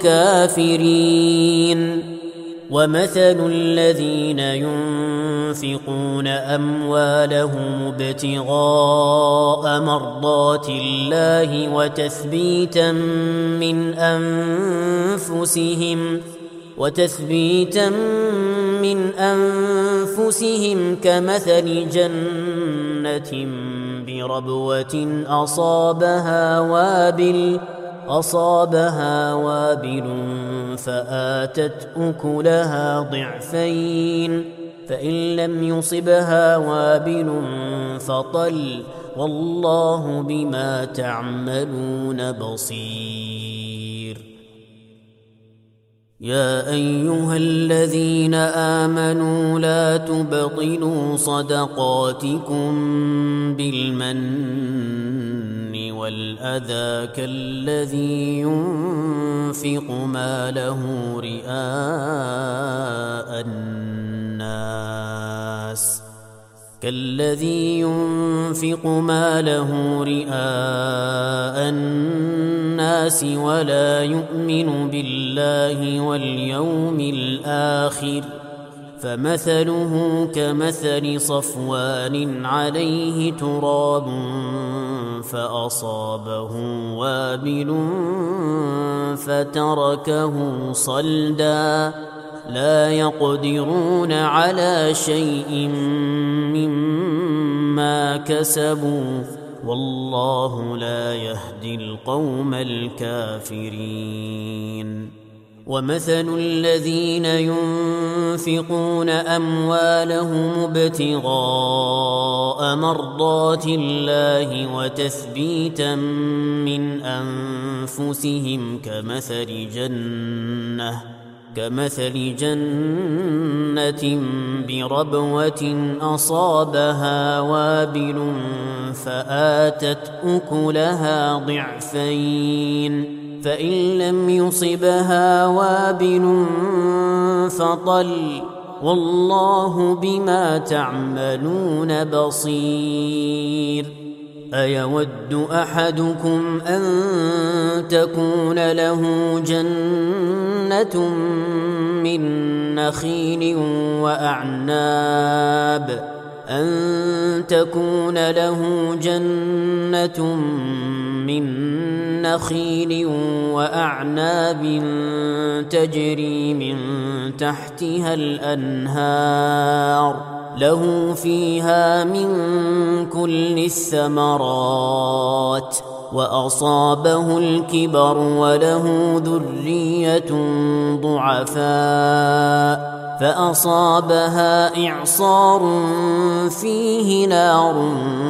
الكافرين. ومثل الذين ينفقون أموالهم ابتغاء مرضات الله وتثبيتا من أنفسهم وتثبيتا من أنفسهم كمثل جنة بربوة أصابها وابل أصابها وابل فآتت أكلها ضعفين فإن لم يصبها وابل فطل والله بما تعملون بصير. يا أيها الذين آمنوا لا تبطلوا صدقاتكم بالمن والأذى كالذي ينفق ماله رئاء الناس كالذي ينفق ماله رئاء الناس ولا يؤمن بالله واليوم الآخر فمثله كمثل صفوان عليه تراب فأصابه وابل فتركه صلدا لا يقدرون على شيء مما كسبوا والله لا يهدي القوم الكافرين. ومثل الذين ينفقون أموالهم ابتغاء مرضات الله وتثبيتا من أنفسهم كمثل جنة كمثل جنة بربوة أصابها وابل فآتت أكلها ضعفين فإن لم يصبها وابل فطل والله بما تعملون بصير. أيود أحدكم أن تكون له جنة من نخيل وأعناب أن تكون له جنة من نخيل وأعناب تجري من تحتها الأنهار له فيها من كل الثمرات وأصابه الكبر وله ذرية ضعفاء فأصابها إعصار فيه نار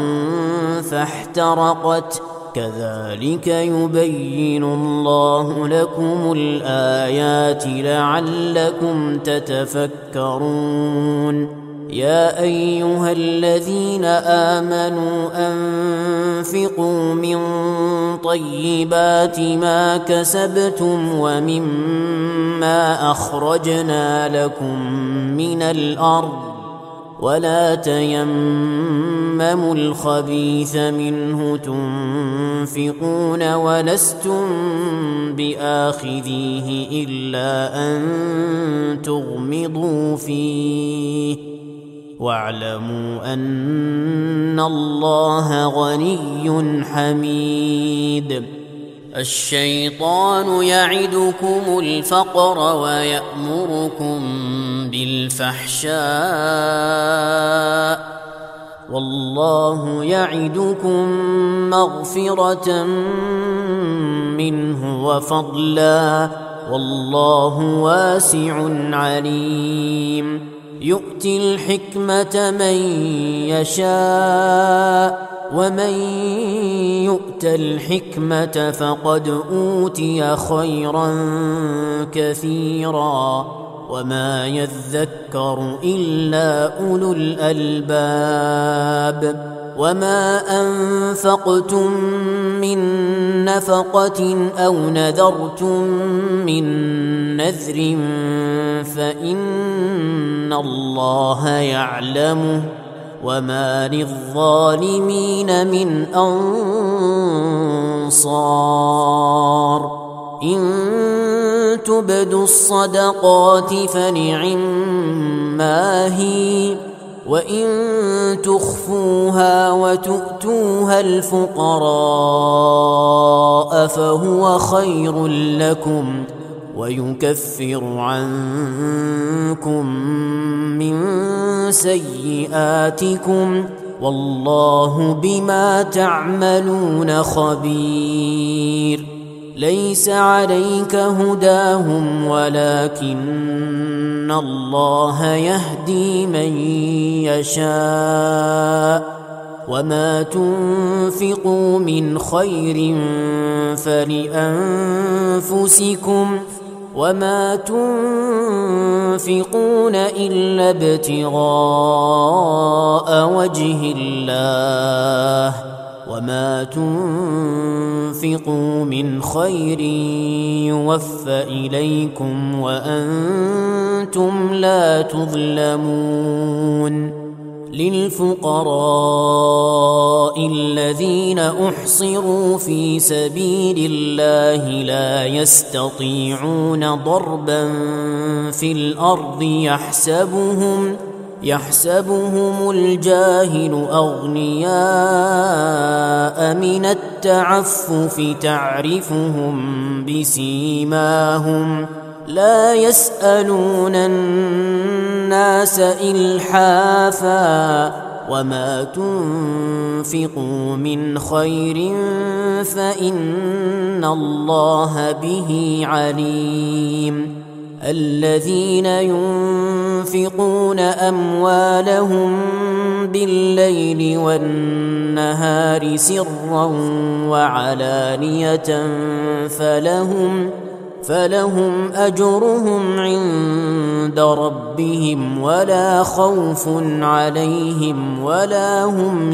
فاحترقت كذلك يبين الله لكم الآيات لعلكم تتفكرون. يا أيها الذين آمنوا أنفقوا من طيبات ما كسبتم ومما أخرجنا لكم من الأرض ولا تيمموا الخبيث منه تنفقون ولستم بآخذيه إلا أن تغمضوا فيه واعلموا أن الله غني حميد. الشيطان يعدكم الفقر ويأمركم بالفحشاء والله يعدكم مغفرة منه وفضلا والله واسع عليم يؤتي الحكمة من يشاء ومن يؤت الحكمة فقد أوتي خيرا كثيرا وما يذكر إلا أولو الألباب وما أنفقتم من نفقة أو نذرتم من نذر فإن الله يعلمه وما للظالمين من أنصار إن تبدوا الصدقات فنعما هي وإن تخفوها وتؤتوها الفقراء فهو خير لكم ويكفر عنكم من سيئاتكم والله بما تعملون خبير ليس عليك هداهم ولكن الله يهدي من يشاء وما تنفقوا من خير فلأنفسكم وما تنفقون إلا ابتغاء وجه الله وما تنفقوا من خير يوفى إليكم وأنتم لا تظلمون للفقراء الذين أحصروا في سبيل الله لا يستطيعون ضربا في الأرض يحسبهم يحسبهم الجاهل أغنياء من التعفف تعرفهم بسيماهم لا يسألون الناس إلحافا وما تنفقوا من خير فإن الله به عليم الذين ينفقون أموالهم بالليل والنهار سرا وعلانية فلهم فلهم أجرهم عند ربهم ولا خوف عليهم ولا هم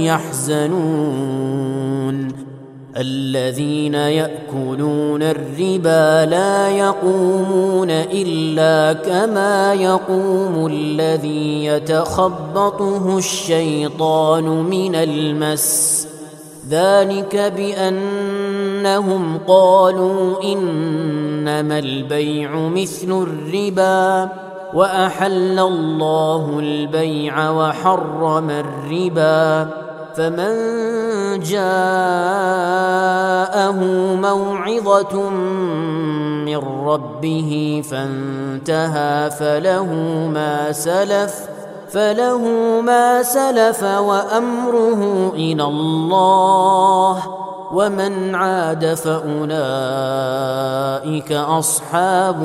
يحزنون الذين يأكلون الربا لا يقومون إلا كما يقوم الذي يتخبطه الشيطان من المس ذلك بأنهم قالوا إنما البيع مثل الربا وأحل الله البيع وحرم الربا فمن جاءه موعظة من ربه فانتهى فله ما سلف فله ما سلف وأمره إلى الله ومن عاد فأولئك أصحاب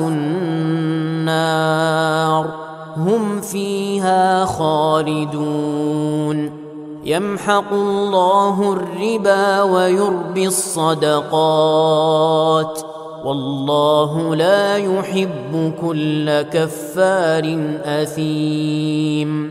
النار هم فيها خالدون يمحق الله الربا ويربي الصدقات والله لا يحب كل كفار أثيم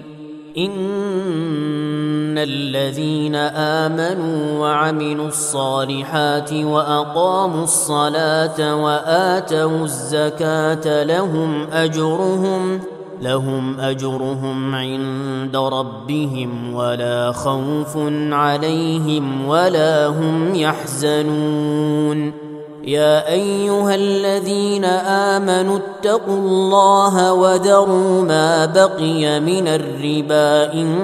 إن الذين آمنوا وعملوا الصالحات وأقاموا الصلاة وآتوا الزكاة لهم أجرهم لهم أجرهم عند ربهم ولا خوف عليهم ولا هم يحزنون يا أيها الذين آمنوا اتقوا الله وذروا ما بقي من الربا إن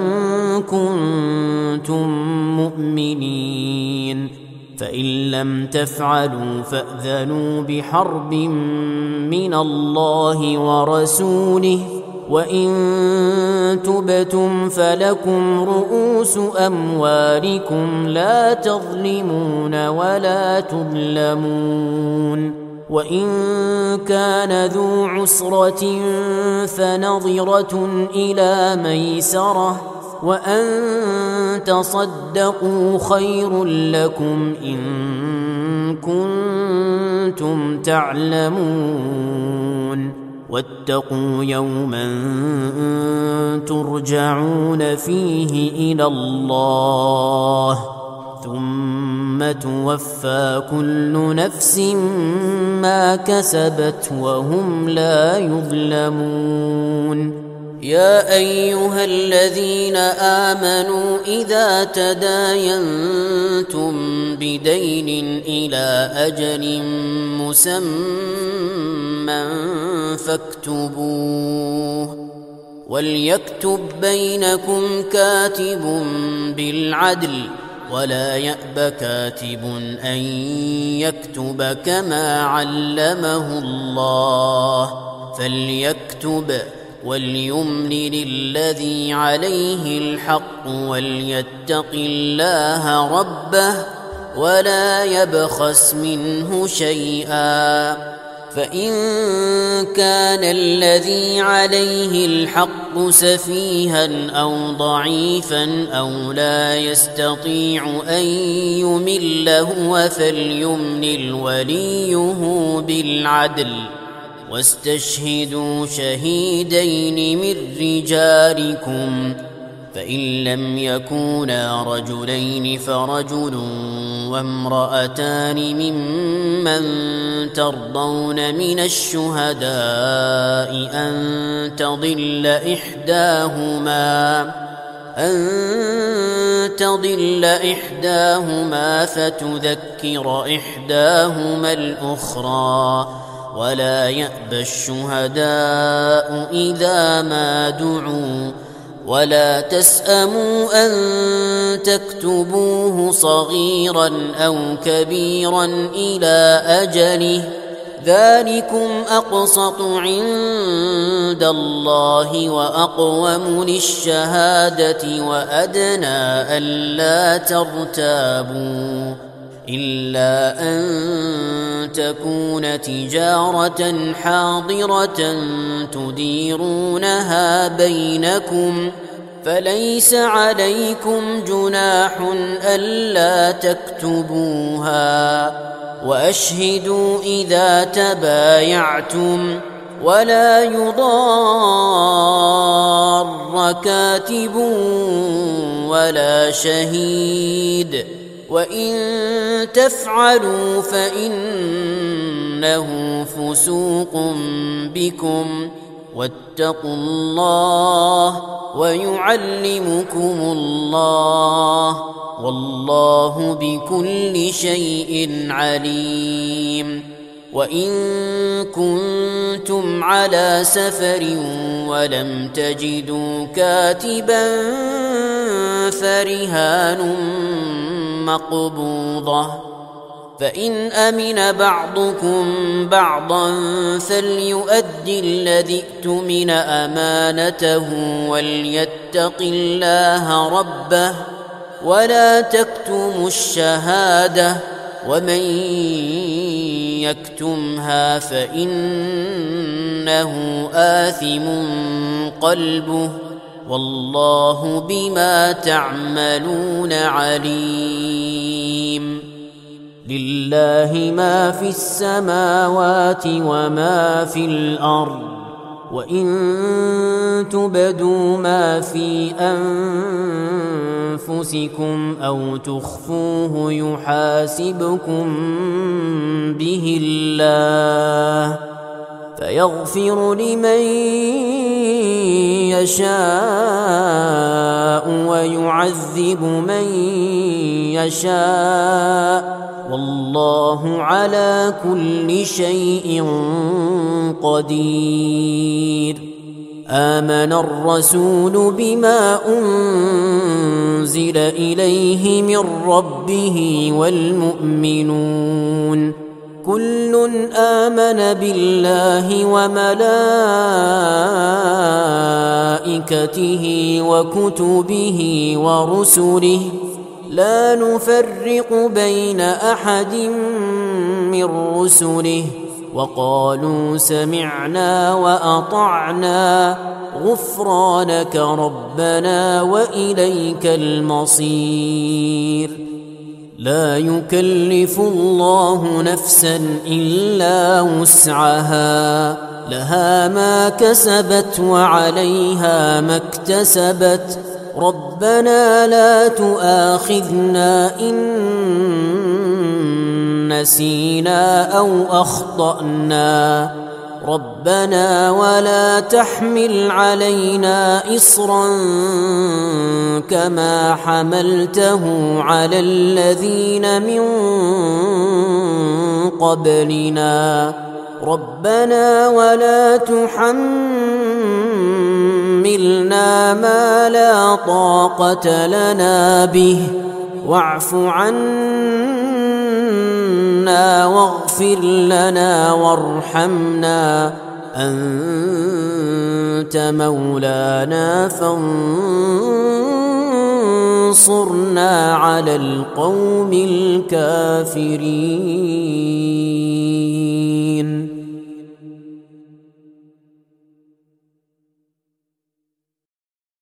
كنتم مؤمنين فإن لم تفعلوا فأذنوا بحرب من الله ورسوله وإن تبتم فلكم رؤوس أموالكم لا تظلمون ولا تظلمون وإن كان ذو عسرة فنظرة إلى ميسرة وأن تصدقوا خير لكم إن كنتم تعلمون واتقوا يوما ترجعون فيه إلى الله ثم توفى كل نفس ما كسبت وهم لا يظلمون يا أيها الذين آمنوا إذا تداينتم بدين إلى أجل مسمى فاكتبوه وليكتب بينكم كاتب بالعدل ولا يأب كاتب أن يكتب كما علمه الله فليكتب وليملل الذي عليه الحق وليتق الله ربه ولا يبخس منه شيئا فإن كان الذي عليه الحق سفيها أو ضعيفا أو لا يستطيع أن يمل هو فليملل وليه بالعدل واستشهدوا شهيدين من رجالكم فإن لم يكونا رجلين فرجل وامرأتان ممن ترضون من الشهداء أن تضل إحداهما أن تضل إحداهما فتذكر إحداهما الأخرى ولا يأبى الشهداء إذا ما دعوا ولا تسأموا أن تكتبوه صغيرا أو كبيرا إلى أجله ذلكم أقسط عند الله وأقوم للشهادة وأدنى ألا ترتابوا إلا أن تكون تجارة حاضرة تديرونها بينكم فليس عليكم جناح ألا تكتبوها وأشهدوا إذا تبايعتم ولا يضار كاتب ولا شهيد وإن تفعلوا فإنه فسوق بكم واتقوا الله ويعلمكم الله والله بكل شيء عليم وإن كنتم على سفر ولم تجدوا كاتبا فرهان مقبوضة فإن أمن بعضكم بعضا فليؤدي الذي اؤتمن أمانته وليتق الله ربه ولا تكتموا الشهادة ومن يكتمها فإنه آثم قلبه والله بما تعملون عليم لله ما في السماوات وما في الأرض وإن تبدوا ما في أنفسكم أو تخفوه يحاسبكم به الله فيغفر لمن يشاء ويعذب من يشاء والله على كل شيء قدير آمن الرسول بما أنزل إليه من ربه والمؤمنون كل آمن بالله وملائكته وكتبه ورسله لا نفرق بين أحد من رسله وقالوا سمعنا وأطعنا غفرانك ربنا وإليك المصير. لا يكلف الله نفسا إلا وسعها لها ما كسبت وعليها ما اكتسبت ربنا لا تؤاخذنا إن نسينا أو أخطأنا ربنا ولا تحمل علينا إصرا كما حملته على الذين من قبلنا ربنا ولا تحملنا ما لا طاقة لنا به واعف عنا واغفر لنا وارحمنا أنت مولانا فانصرنا على القوم الكافرين.